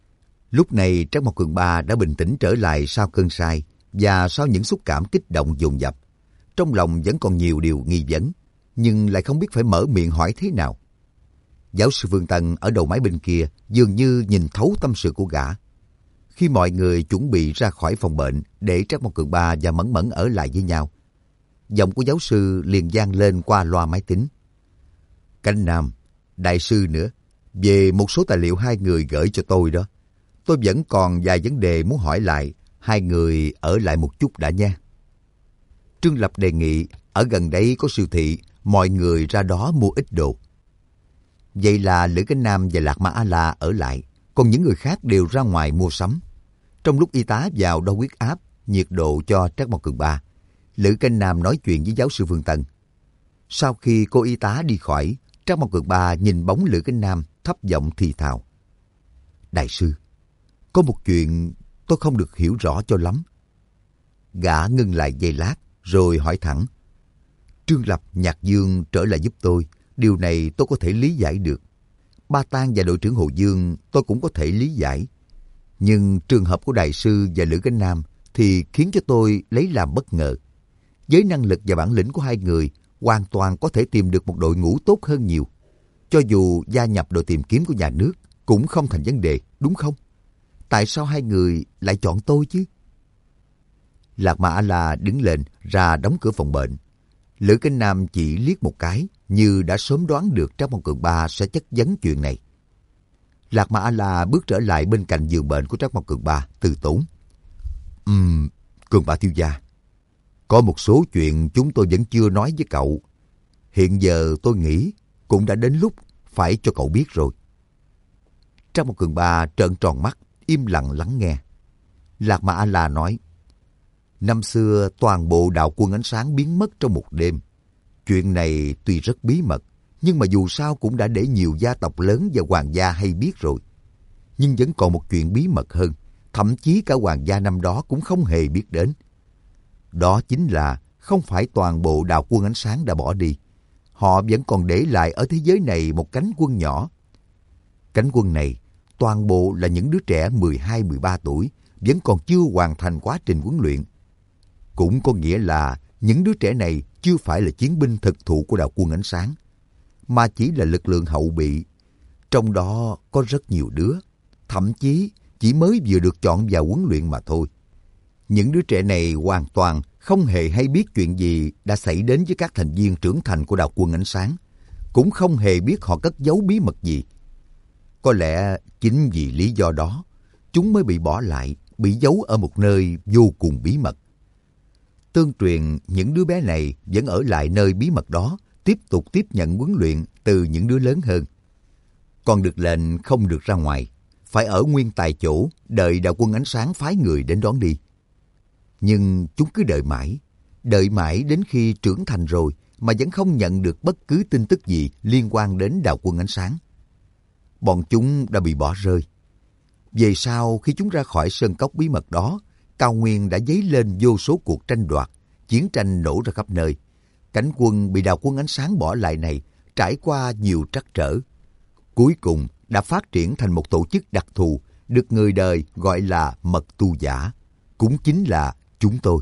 Lúc này Trác Mộc Cường Ba đã bình tĩnh trở lại sau cơn say và sau những xúc cảm kích động dồn dập. Trong lòng vẫn còn nhiều điều nghi vấn, nhưng lại không biết phải mở miệng hỏi thế nào. Giáo sư Phương Tân ở đầu máy bên kia dường như nhìn thấu tâm sự của gã. Khi mọi người chuẩn bị ra khỏi phòng bệnh để Trác Mộc Cường Ba và Mẫn Mẫn ở lại với nhau, giọng của giáo sư liền vang lên qua loa máy tính. Cánh Nam, đại sư nữa, về một số tài liệu hai người gửi cho tôi đó. Tôi vẫn còn vài vấn đề muốn hỏi lại, hai người ở lại một chút đã nha. Trương Lập đề nghị, ở gần đây có siêu thị, mọi người ra đó mua ít đồ. Vậy là Lữ Cánh Nam và Lạc Ma A-la ở lại, còn những người khác đều ra ngoài mua sắm. Trong lúc y tá vào đo huyết áp, nhiệt độ cho Trác Mộc Cường Ba, Lữ Cánh Nam nói chuyện với giáo sư Phương Tân. Sau khi cô y tá đi khỏi, Trác Mộc Cường Ba nhìn bóng Lữ Cánh Nam thấp giọng thì thào. Đại sư, có một chuyện tôi không được hiểu rõ cho lắm. Gã ngưng lại giây lát, rồi hỏi thẳng. Trương Lập, Nhạc Dương trở lại giúp tôi, điều này tôi có thể lý giải được. Ba Tang và đội trưởng Hồ Dương tôi cũng có thể lý giải. Nhưng trường hợp của đại sư và Lữ Cánh Nam thì khiến cho tôi lấy làm bất ngờ. Với năng lực và bản lĩnh của hai người, hoàn toàn có thể tìm được một đội ngũ tốt hơn nhiều. Cho dù gia nhập đội tìm kiếm của nhà nước cũng không thành vấn đề, đúng không? Tại sao hai người lại chọn tôi chứ? Lạc Ma A-la đứng lên ra đóng cửa phòng bệnh. Lữ Cánh Nam chỉ liếc một cái, như đã sớm đoán được Trác Mộc Cường Ba sẽ chất vấn chuyện này. Lạc Ma A-la bước trở lại bên cạnh giường bệnh của Trác Mộc Cường Ba, từ tốn. Cường Ba thiếu gia, có một số chuyện chúng tôi vẫn chưa nói với cậu. Hiện giờ tôi nghĩ cũng đã đến lúc phải cho cậu biết rồi. Trác Mộc Cường Ba trợn tròn mắt, im lặng lắng nghe. Lạc Ma A-la nói, năm xưa toàn bộ đạo quân ánh sáng biến mất trong một đêm. Chuyện này tuy rất bí mật, nhưng mà dù sao cũng đã để nhiều gia tộc lớn và hoàng gia hay biết rồi. Nhưng vẫn còn một chuyện bí mật hơn, thậm chí cả hoàng gia năm đó cũng không hề biết đến. Đó chính là không phải toàn bộ đạo quân ánh sáng đã bỏ đi. Họ vẫn còn để lại ở thế giới này một cánh quân nhỏ. Cánh quân này toàn bộ là những đứa trẻ 12-13 tuổi, vẫn còn chưa hoàn thành quá trình huấn luyện. Cũng có nghĩa là những đứa trẻ này chưa phải là chiến binh thực thụ của đạo quân ánh sáng, mà chỉ là lực lượng hậu bị. Trong đó có rất nhiều đứa, thậm chí chỉ mới vừa được chọn vào huấn luyện mà thôi. Những đứa trẻ này hoàn toàn không hề hay biết chuyện gì đã xảy đến với các thành viên trưởng thành của đạo quân ánh sáng, cũng không hề biết họ cất giấu bí mật gì. Có lẽ chính vì lý do đó, chúng mới bị bỏ lại, bị giấu ở một nơi vô cùng bí mật. Tương truyền, những đứa bé này vẫn ở lại nơi bí mật đó, tiếp tục tiếp nhận huấn luyện từ những đứa lớn hơn. Còn được lệnh không được ra ngoài, phải ở nguyên tại chỗ, đợi đạo quân ánh sáng phái người đến đón đi. Nhưng chúng cứ đợi mãi đến khi trưởng thành rồi mà vẫn không nhận được bất cứ tin tức gì liên quan đến đạo quân ánh sáng. Bọn chúng đã bị bỏ rơi. Về sau, khi chúng ra khỏi sơn cốc bí mật đó, cao nguyên đã dấy lên vô số cuộc tranh đoạt, chiến tranh nổ ra khắp nơi. Cánh quân bị đạo quân ánh sáng bỏ lại này trải qua nhiều trắc trở. Cuối cùng đã phát triển thành một tổ chức đặc thù, được người đời gọi là mật tu giả, cũng chính là chúng tôi.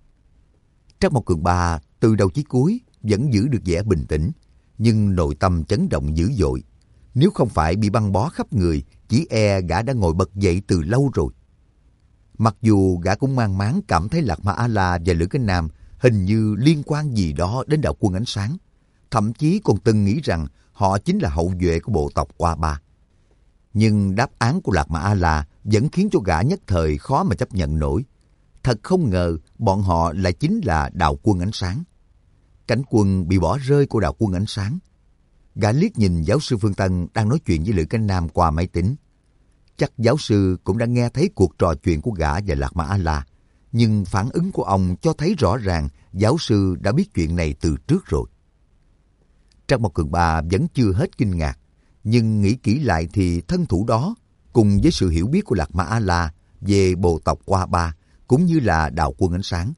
Trác Mộc Cường Ba từ đầu chí cuối vẫn giữ được vẻ bình tĩnh, nhưng nội tâm chấn động dữ dội. Nếu không phải bị băng bó khắp người, chỉ e gã đã ngồi bật dậy từ lâu rồi. Mặc dù gã cũng mang máng cảm thấy Lạc Ma A-la và Lữ Cánh Nam hình như liên quan gì đó đến đạo quân ánh sáng, thậm chí còn từng nghĩ rằng họ chính là hậu duệ của bộ tộc Oa Ba. Nhưng đáp án của Lạc Ma A-la vẫn khiến cho gã nhất thời khó mà chấp nhận nổi. Thật không ngờ bọn họ lại chính là đạo quân ánh sáng. Cánh quân bị bỏ rơi của đạo quân ánh sáng. Gã liếc nhìn giáo sư Phương Tân đang nói chuyện với Lữ Cánh Nam qua máy tính. Chắc giáo sư cũng đã nghe thấy cuộc trò chuyện của gã và Lạc Ma A-la, nhưng phản ứng của ông cho thấy rõ ràng giáo sư đã biết chuyện này từ trước rồi. Trác Mộc Cường Ba vẫn chưa hết kinh ngạc, nhưng nghĩ kỹ lại thì thân thủ đó, cùng với sự hiểu biết của Lạc Ma A-la về bộ tộc Oa Ba, cũng như là đạo quân ánh sáng.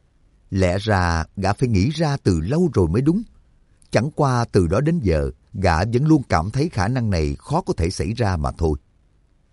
Lẽ ra gã phải nghĩ ra từ lâu rồi mới đúng. Chẳng qua từ đó đến giờ, gã vẫn luôn cảm thấy khả năng này khó có thể xảy ra mà thôi.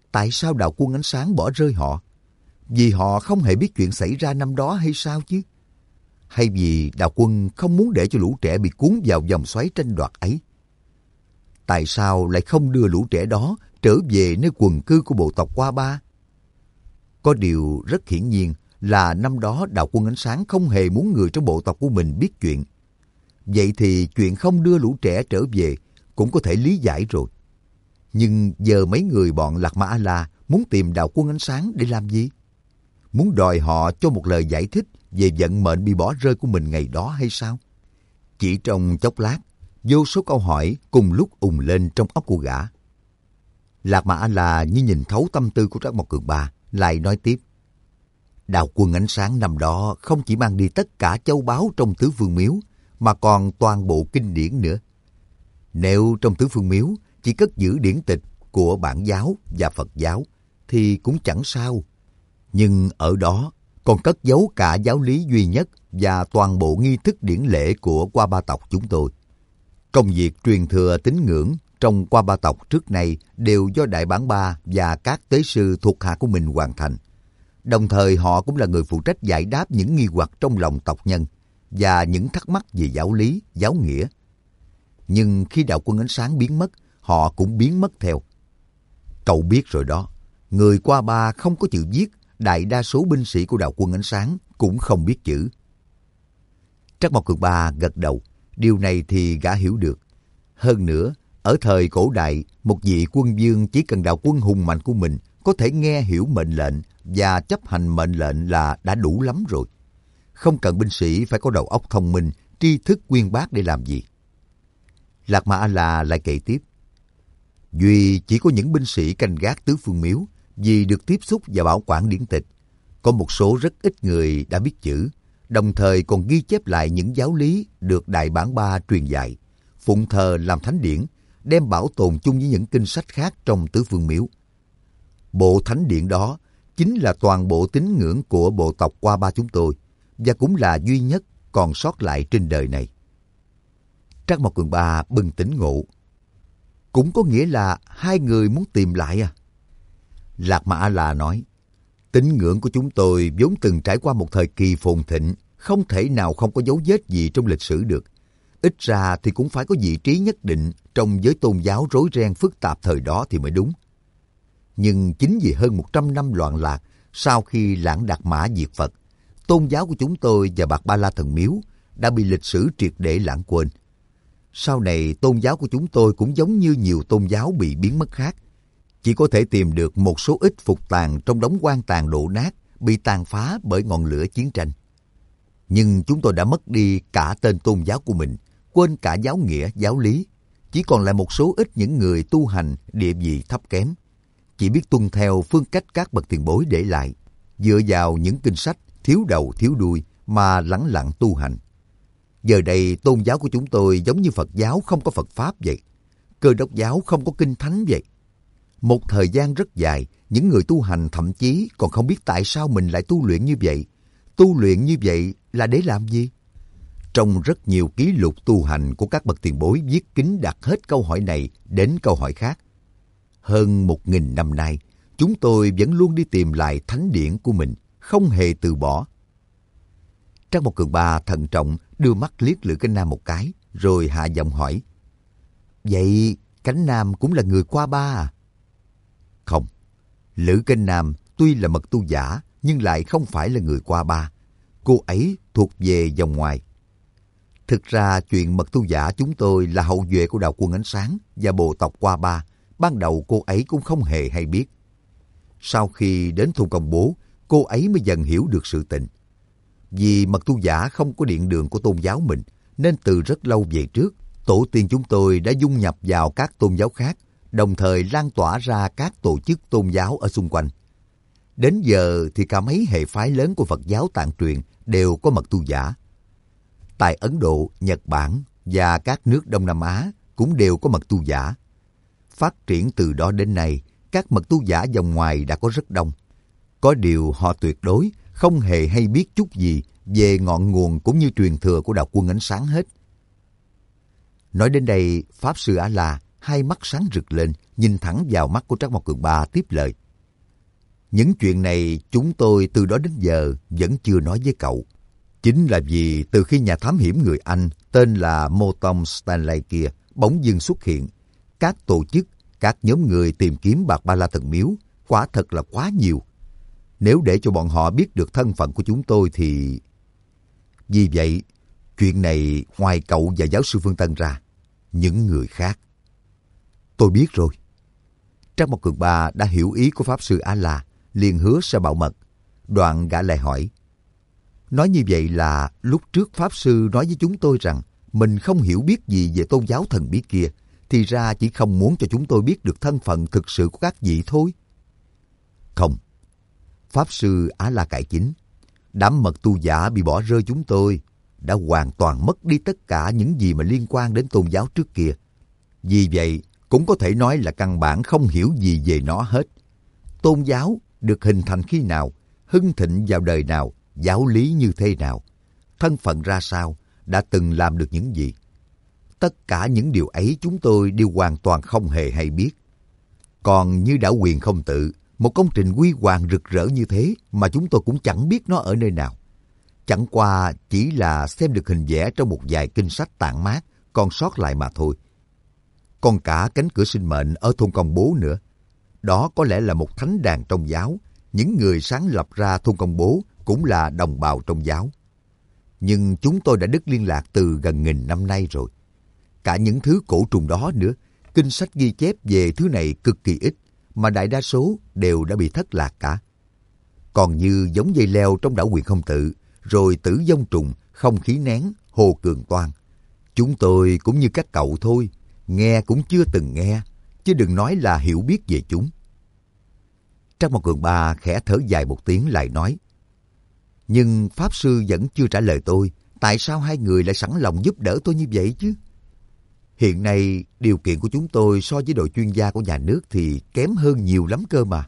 tại sao đạo quân ánh sáng bỏ rơi họ? Vì họ không hề biết chuyện xảy ra năm đó hay sao chứ? Hay vì đạo quân không muốn để cho lũ trẻ bị cuốn vào vòng xoáy tranh đoạt ấy? Tại sao lại không đưa lũ trẻ đó trở về nơi quần cư của bộ tộc Qua Ba? Có điều rất hiển nhiên là năm đó đạo quân ánh sáng không hề muốn người trong bộ tộc của mình biết chuyện. Vậy thì chuyện không đưa lũ trẻ trở về cũng có thể lý giải rồi. Nhưng giờ mấy người bọn Lạc Ma A-la muốn tìm đạo quân ánh sáng để làm gì? Muốn đòi họ cho một lời giải thích về vận mệnh bị bỏ rơi của mình ngày đó hay sao? Chỉ trong chốc lát, vô số câu hỏi cùng lúc ùn lên trong óc của gã. Lạc Ma A-la như nhìn thấu tâm tư của Trác Mộc Cường Ba, lại nói tiếp. Đạo quân ánh sáng năm đó không chỉ mang đi tất cả châu báu trong tứ phương miếu, mà còn toàn bộ kinh điển nữa. Nếu trong tứ phương miếu chỉ cất giữ điển tịch của Bản giáo và Phật giáo thì cũng chẳng sao. Nhưng ở đó còn cất giấu cả giáo lý duy nhất và toàn bộ nghi thức điển lễ của Qua Ba tộc chúng tôi. Công việc truyền thừa tín ngưỡng trong Qua Ba tộc trước nay đều do Đại Bản Ba và các tế sư thuộc hạ của mình hoàn thành. Đồng thời họ cũng là người phụ trách giải đáp những nghi hoặc trong lòng tộc nhân và những thắc mắc về giáo lý, giáo nghĩa. Nhưng khi đạo quân ánh sáng biến mất, họ cũng biến mất theo. Cậu biết rồi đó, người Qua Ba không có chữ viết, đại đa số binh sĩ của đạo quân ánh sáng cũng không biết chữ. Trác Mộc Cường Ba gật đầu, điều này thì gã hiểu được. Hơn nữa, ở thời cổ đại, một vị quân vương chỉ cần đạo quân hùng mạnh của mình có thể nghe hiểu mệnh lệnh và chấp hành mệnh lệnh là đã đủ lắm rồi. Không cần binh sĩ phải có đầu óc thông minh, tri thức uyên bác để làm gì. Lạc Ma A-la lại kể tiếp. Duy chỉ có những binh sĩ canh gác tứ phương miếu vì được tiếp xúc và bảo quản điển tịch. Có một số rất ít người đã biết chữ, đồng thời còn ghi chép lại những giáo lý được Đại Bản Ba truyền dạy, phụng thờ làm thánh điển, đem bảo tồn chung với những kinh sách khác trong tứ phương miếu. Bộ thánh điển đó chính là toàn bộ tín ngưỡng của bộ tộc Qua Ba chúng tôi, và cũng là duy nhất còn sót lại trên đời này. Trác Mộc Cường Ba bừng tỉnh ngộ. Cũng có nghĩa là hai người muốn tìm lại à? Lạc Ma A-la nói, tín ngưỡng của chúng tôi vốn từng trải qua một thời kỳ phồn thịnh, không thể nào không có dấu vết gì trong lịch sử được. Ít ra thì cũng phải có vị trí nhất định trong giới tôn giáo rối ren phức tạp thời đó thì mới đúng. Nhưng chính vì hơn 100 năm loạn lạc, sau khi Lãng Đạt Mã diệt Phật, tôn giáo của chúng tôi và Bạc Ba La Thần Miếu đã bị lịch sử triệt để lãng quên. Sau này, tôn giáo của chúng tôi cũng giống như nhiều tôn giáo bị biến mất khác. Chỉ có thể tìm được một số ít phục tàn trong đống quan tàn đổ nát, bị tàn phá bởi ngọn lửa chiến tranh. Nhưng chúng tôi đã mất đi cả tên tôn giáo của mình, quên cả giáo nghĩa, giáo lý. Chỉ còn lại một số ít những người tu hành địa vị thấp kém, chỉ biết tuân theo phương cách các bậc tiền bối để lại, dựa vào những kinh sách thiếu đầu thiếu đuôi mà lẳng lặng tu hành. Giờ đây tôn giáo của chúng tôi giống như Phật giáo không có Phật Pháp vậy, Cơ Đốc giáo không có kinh thánh vậy. Một thời gian rất dài, những người tu hành thậm chí còn không biết tại sao mình lại tu luyện như vậy. Tu luyện như vậy là để làm gì? Trong rất nhiều ký lục tu hành của các bậc tiền bối viết kín đặt hết câu hỏi này đến câu hỏi khác. Hơn 1000 năm nay, chúng tôi vẫn luôn đi tìm lại thánh điển của mình, không hề từ bỏ. Trác Mộc Cường Ba thận trọng đưa mắt liếc Lữ Cánh Nam một cái, rồi hạ giọng hỏi. Vậy Cánh Nam cũng là người Qua Ba à? Không, Lữ Cánh Nam tuy là mật tu giả, nhưng lại không phải là người Qua Ba. Cô ấy thuộc về dòng ngoài. Thực ra chuyện mật tu giả chúng tôi là hậu duệ của đạo quân ánh sáng và bộ tộc Qua Ba. Ban đầu cô ấy cũng không hề hay biết. Sau khi đến thôn công bố, cô ấy mới dần hiểu được sự tình. Vì mật tu giả không có điện đường của tôn giáo mình, nên từ rất lâu về trước, tổ tiên chúng tôi đã dung nhập vào các tôn giáo khác, đồng thời lan tỏa ra các tổ chức tôn giáo ở xung quanh. Đến giờ thì cả mấy hệ phái lớn của Phật giáo Tạng truyền đều có mật tu giả. Tại Ấn Độ, Nhật Bản và các nước Đông Nam Á cũng đều có mật tu giả. Phát triển từ đó đến nay, các mật tu giả dòng ngoài đã có rất đông. Có điều họ tuyệt đối không hề hay biết chút gì về ngọn nguồn cũng như truyền thừa của đạo quân ánh sáng hết. Nói đến đây, Pháp Sư A-la hai mắt sáng rực lên, nhìn thẳng vào mắt của Trác Mộc Cường Ba tiếp lời. Những chuyện này chúng tôi từ đó đến giờ vẫn chưa nói với cậu. Chính là vì từ khi nhà thám hiểm người Anh tên là Morton Stanley kia bỗng dưng xuất hiện, các tổ chức, các nhóm người tìm kiếm bạc ba la thần miếu quả thật là quá nhiều. Nếu để cho bọn họ biết được thân phận của chúng tôi thì... Vì vậy, chuyện này ngoài cậu và giáo sư Phương Tân ra, những người khác. Tôi biết rồi. Trác Mộc Cường Ba đã hiểu ý của Pháp Sư A-La, liền hứa sẽ bảo mật. Đoạn gã lại hỏi. Nói như vậy là lúc trước Pháp Sư nói với chúng tôi rằng mình không hiểu biết gì về tôn giáo thần bí kia, thì ra chỉ không muốn cho chúng tôi biết được thân phận thực sự của các vị thôi. Không. Pháp Sư A-La cải chính. Đám mật tu giả bị bỏ rơi chúng tôi đã hoàn toàn mất đi tất cả những gì mà liên quan đến tôn giáo trước kia. Vì vậy, cũng có thể nói là căn bản không hiểu gì về nó hết. Tôn giáo được hình thành khi nào, hưng thịnh vào đời nào, giáo lý như thế nào, thân phận ra sao, đã từng làm được những gì. Tất cả những điều ấy chúng tôi đều hoàn toàn không hề hay biết. Còn như đảo Huyền Không Tự, một công trình huy hoàng rực rỡ như thế mà chúng tôi cũng chẳng biết nó ở nơi nào. Chẳng qua chỉ là xem được hình vẽ trong một vài kinh sách tản mát còn sót lại mà thôi. Còn cả cánh cửa sinh mệnh ở thôn Công Bố nữa. Đó có lẽ là một thánh đàn trong giáo. Những người sáng lập ra thôn Công Bố cũng là đồng bào trong giáo. Nhưng chúng tôi đã đứt liên lạc từ gần 1000 năm nay rồi. Cả những thứ cổ trùng đó nữa, kinh sách ghi chép về thứ này cực kỳ ít, mà đại đa số đều đã bị thất lạc cả. Còn như giống dây leo trong đảo Huyền Không Tự, rồi tử vong trùng, không khí nén, hồ cường toan. Chúng tôi cũng như các cậu thôi, nghe cũng chưa từng nghe, chứ đừng nói là hiểu biết về chúng. Trác Mộc Cường Ba khẽ thở dài một tiếng lại nói. Nhưng Pháp Sư vẫn chưa trả lời tôi, tại sao hai người lại sẵn lòng giúp đỡ tôi như vậy chứ? Hiện nay, điều kiện của chúng tôi so với đội chuyên gia của nhà nước thì kém hơn nhiều lắm cơ mà.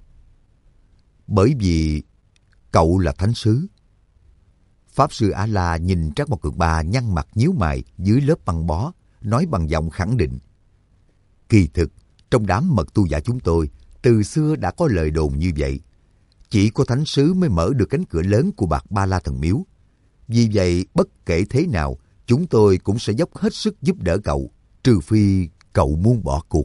Bởi vì cậu là thánh sứ. Pháp Sư A-La nhìn Trác Mộc Cường Ba nhăn mặt nhíu mày dưới lớp băng bó, nói bằng giọng khẳng định. Kỳ thực, trong đám mật tu giả chúng tôi, từ xưa đã có lời đồn như vậy. Chỉ có thánh sứ mới mở được cánh cửa lớn của bạc ba la thần miếu. Vì vậy, bất kể thế nào, chúng tôi cũng sẽ dốc hết sức giúp đỡ cậu, trừ phi cậu muốn bỏ cuộc.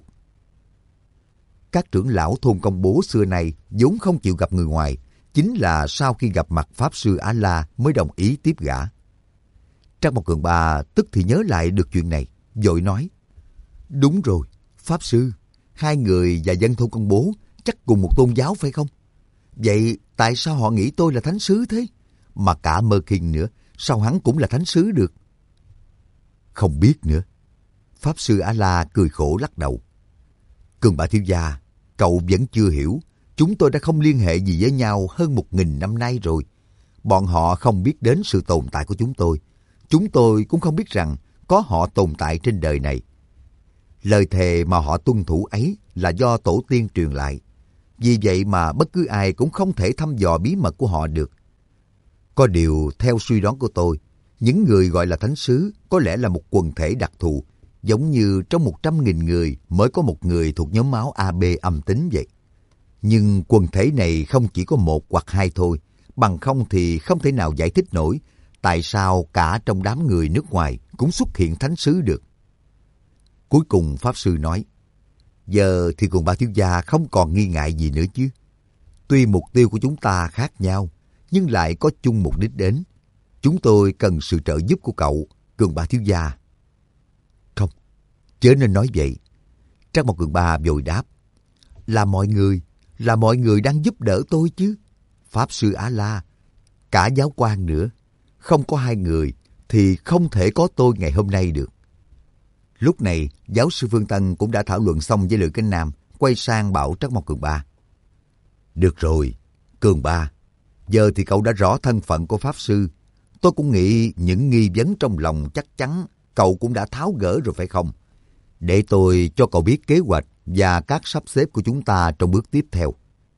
Các trưởng lão thôn Công Bố xưa nay vốn không chịu gặp người ngoài, chính là sau khi gặp mặt Pháp Sư A-La mới đồng ý tiếp gã. Trác Mộc Cường Ba tức thì nhớ lại được chuyện này, vội nói. Đúng rồi, Pháp Sư, hai người và dân thôn Công Bố chắc cùng một tôn giáo phải không? Vậy tại sao họ nghĩ tôi là thánh sứ thế? Mà cả Mơ Kinh nữa, sao hắn cũng là thánh sứ được? Không biết nữa. Pháp Sư A-La cười khổ lắc đầu. Cường Ba thiếu gia, cậu vẫn chưa hiểu. Chúng tôi đã không liên hệ gì với nhau hơn 1000 năm nay rồi. Bọn họ không biết đến sự tồn tại của chúng tôi. Chúng tôi cũng không biết rằng có họ tồn tại trên đời này. Lời thề mà họ tuân thủ ấy là do tổ tiên truyền lại. Vì vậy mà bất cứ ai cũng không thể thăm dò bí mật của họ được. Có điều, theo suy đoán của tôi, những người gọi là thánh sứ có lẽ là một quần thể đặc thù, giống như trong 100.000 người mới có một người thuộc nhóm máu AB âm tính vậy. Nhưng quần thể này không chỉ có một hoặc hai thôi, bằng không thì không thể nào giải thích nổi tại sao cả trong đám người nước ngoài cũng xuất hiện thánh sứ được. Cuối cùng Pháp Sư nói, giờ thì Cường Ba thiếu gia không còn nghi ngại gì nữa chứ. Tuy mục tiêu của chúng ta khác nhau, nhưng lại có chung mục đích đến. Chúng tôi cần sự trợ giúp của cậu, Cường Ba thiếu gia. Không, chớ nên nói vậy. Trác Mộc Cường Ba vội đáp. Là mọi người đang giúp đỡ tôi chứ. Pháp Sư A-La, cả giáo quan nữa. Không có hai người thì không thể có tôi ngày hôm nay được. Lúc này, giáo sư Phương Tân cũng đã thảo luận xong với Lữ Kinh Nam, quay sang bảo Trác Mộc Cường Ba. Được rồi, Cường Ba, giờ thì cậu đã rõ thân phận của Pháp Sư. Tôi cũng nghĩ những nghi vấn trong lòng chắc chắn cậu cũng đã tháo gỡ rồi phải không? Để tôi cho cậu biết kế hoạch và các sắp xếp của chúng ta trong bước tiếp theo.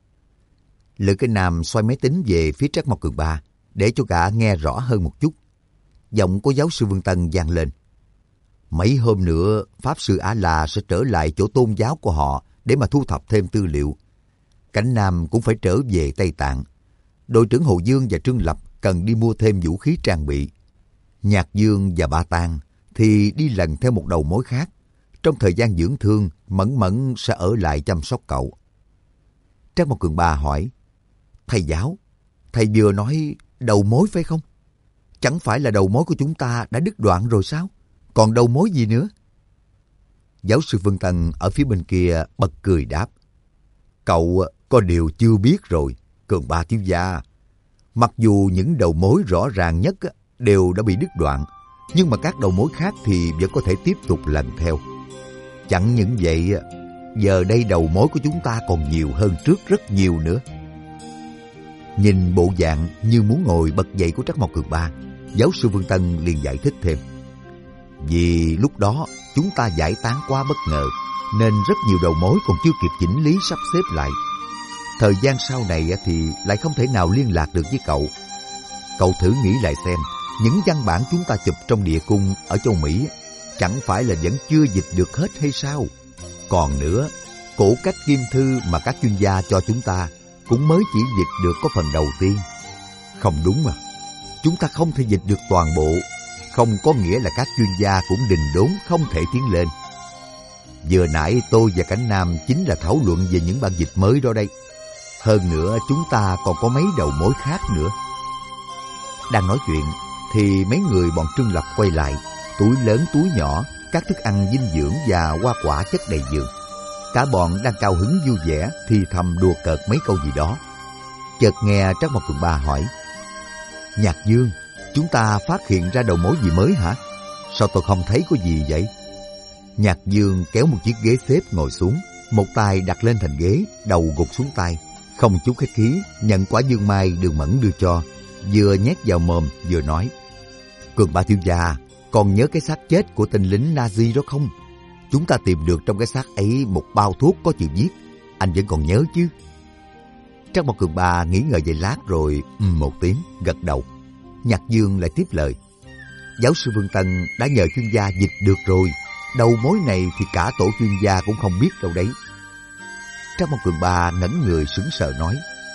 Lữ Kinh Nam xoay máy tính về phía Trác Mộc Cường Ba để cho gã nghe rõ hơn một chút. Giọng của giáo sư Phương Tân vang lên. Mấy hôm nữa, Pháp Sư A-La sẽ trở lại chỗ tôn giáo của họ để mà thu thập thêm tư liệu. Cảnh Nam cũng phải trở về Tây Tạng. Đội trưởng Hồ Dương và Trương Lập cần đi mua thêm vũ khí trang bị. Nhạc Dương và Ba Tang thì đi lần theo một đầu mối khác. Trong thời gian dưỡng thương, Mẫn Mẫn sẽ ở lại chăm sóc cậu. Trác Mộc Cường Ba hỏi, thầy giáo, thầy vừa nói đầu mối phải không? Chẳng phải là đầu mối của chúng ta đã đứt đoạn rồi sao? Còn đầu mối gì nữa? Giáo sư Vân Tân ở phía bên kia bật cười đáp, cậu có điều chưa biết rồi, Cường Ba thiếu gia. Mặc dù những đầu mối rõ ràng nhất đều đã bị đứt đoạn, nhưng mà các đầu mối khác thì vẫn có thể tiếp tục lần theo. Chẳng những vậy, giờ đây đầu mối của chúng ta còn nhiều hơn trước rất nhiều nữa. Nhìn bộ dạng như muốn ngồi bật dậy của Trác Mộc Cường Ba, giáo sư Vương Tân liền giải thích thêm. Vì lúc đó chúng ta giải tán quá bất ngờ, nên rất nhiều đầu mối còn chưa kịp chỉnh lý sắp xếp lại. Thời gian sau này thì lại không thể nào liên lạc được với cậu. Cậu thử nghĩ lại xem, những văn bản chúng ta chụp trong địa cung ở châu Mỹ chẳng phải là vẫn chưa dịch được hết hay sao? Còn nữa, cổ cách kim thư mà các chuyên gia cho chúng ta cũng mới chỉ dịch được có phần đầu tiên. Không đúng mà, chúng ta không thể dịch được toàn bộ, không có nghĩa là các chuyên gia cũng đình đốn không thể tiến lên. Vừa nãy tôi và Cảnh Nam chính là thảo luận về những bản dịch mới đó đây. Hơn nữa chúng ta còn có mấy đầu mối khác nữa. Đang nói chuyện thì mấy người bọn Trương Lập quay lại, túi lớn túi nhỏ, các thức ăn dinh dưỡng và hoa quả chất đầy giường. Cả bọn đang cao hứng vui vẻ thì thầm đùa cợt mấy câu gì đó. Chợt nghe Trác Mộc Cường Ba hỏi, Nhạc Dương, chúng ta phát hiện ra đầu mối gì mới hả? Sao tôi không thấy có gì vậy? Nhạc Dương kéo một chiếc ghế xếp ngồi xuống, một tay đặt lên thành ghế, đầu gục xuống tay, không chút khách khí nhận quả dương mai Đường Mẫn đưa cho, vừa nhét vào mồm vừa nói, Cường Ba thiếu gia, còn nhớ cái xác chết của tên lính Nazi đó không? Chúng ta tìm được trong cái xác ấy một bao thuốc có chữ viết, anh vẫn còn nhớ chứ? Trác Mộc Cường Ba nghĩ ngợi vài lát rồi một tiếng gật đầu. Nhạc Dương lại tiếp lời, giáo sư Vương Tân đã nhờ chuyên gia dịch được rồi, đầu mối này thì cả tổ chuyên gia cũng không biết đâu đấy. Trác Mộc Cường Ba ngẩn người sững sờ nói,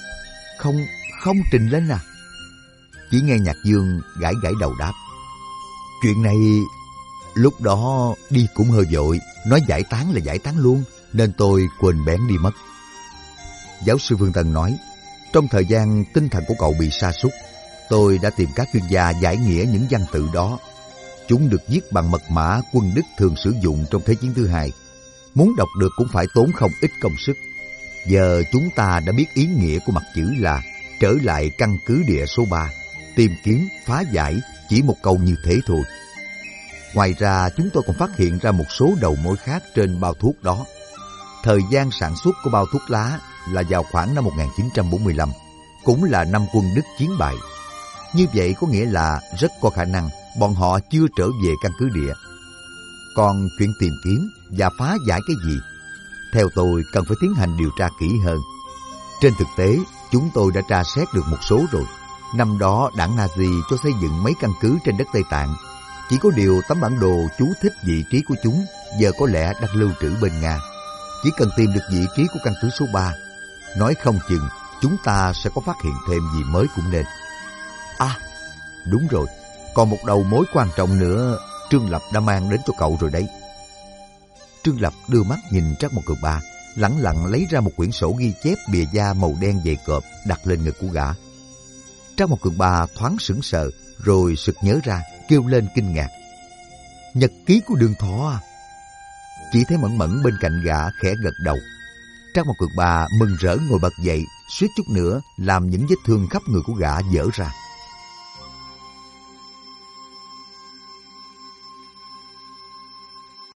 không trình lên à? Chỉ nghe Nhạc Dương gãi gãi đầu đáp, chuyện này lúc đó đi cũng hơi vội, nói giải tán là giải tán luôn, nên tôi quên bén đi mất. Giáo sư Vương Tân nói, trong thời gian tinh thần của cậu bị sa sút, tôi đã tìm các chuyên gia giải nghĩa những văn tự đó. Chúng được viết bằng mật mã quân Đức thường sử dụng trong Thế chiến thứ hai. Muốn đọc được cũng phải tốn không ít công sức. Giờ chúng ta đã biết ý nghĩa của mặt chữ là trở lại căn cứ địa số 3, tìm kiếm, phá giải, chỉ một câu như thế thôi. Ngoài ra, chúng tôi còn phát hiện ra một số đầu mối khác trên bao thuốc đó. Thời gian sản xuất của bao thuốc lá là vào khoảng năm 1945, cũng là năm quân Đức chiến bại. Như vậy có nghĩa là rất có khả năng bọn họ chưa trở về căn cứ địa. Còn chuyện tìm kiếm và phá giải cái gì, theo tôi cần phải tiến hành điều tra kỹ hơn. Trên thực tế, chúng tôi đã tra xét được một số rồi. Năm đó đảng Nazi cho xây dựng mấy căn cứ trên đất Tây Tạng. Chỉ có điều tấm bản đồ chú thích vị trí của chúng giờ có lẽ đang lưu trữ bên Nga. Chỉ cần tìm được vị trí của căn cứ số 3, nói không chừng chúng ta sẽ có phát hiện thêm gì mới cũng nên. À, đúng rồi, còn một đầu mối quan trọng nữa Trương Lập đã mang đến cho cậu rồi đấy. Trương Lập đưa mắt nhìn Trác Mộc Cường Ba, lẳng lặng lấy ra một quyển sổ ghi chép bìa da màu đen dày cộp đặt lên ngực của gã. Trác Mộc Cường Ba thoáng sững sờ, rồi sực nhớ ra, kêu lên kinh ngạc. Nhật ký của Đường Thọ à? Chỉ thấy Mẫn Mẫn bên cạnh gã khẽ gật đầu. Trác Mộc Cường Ba mừng rỡ ngồi bật dậy, suýt chút nữa làm những vết thương khắp người của gã vỡ ra.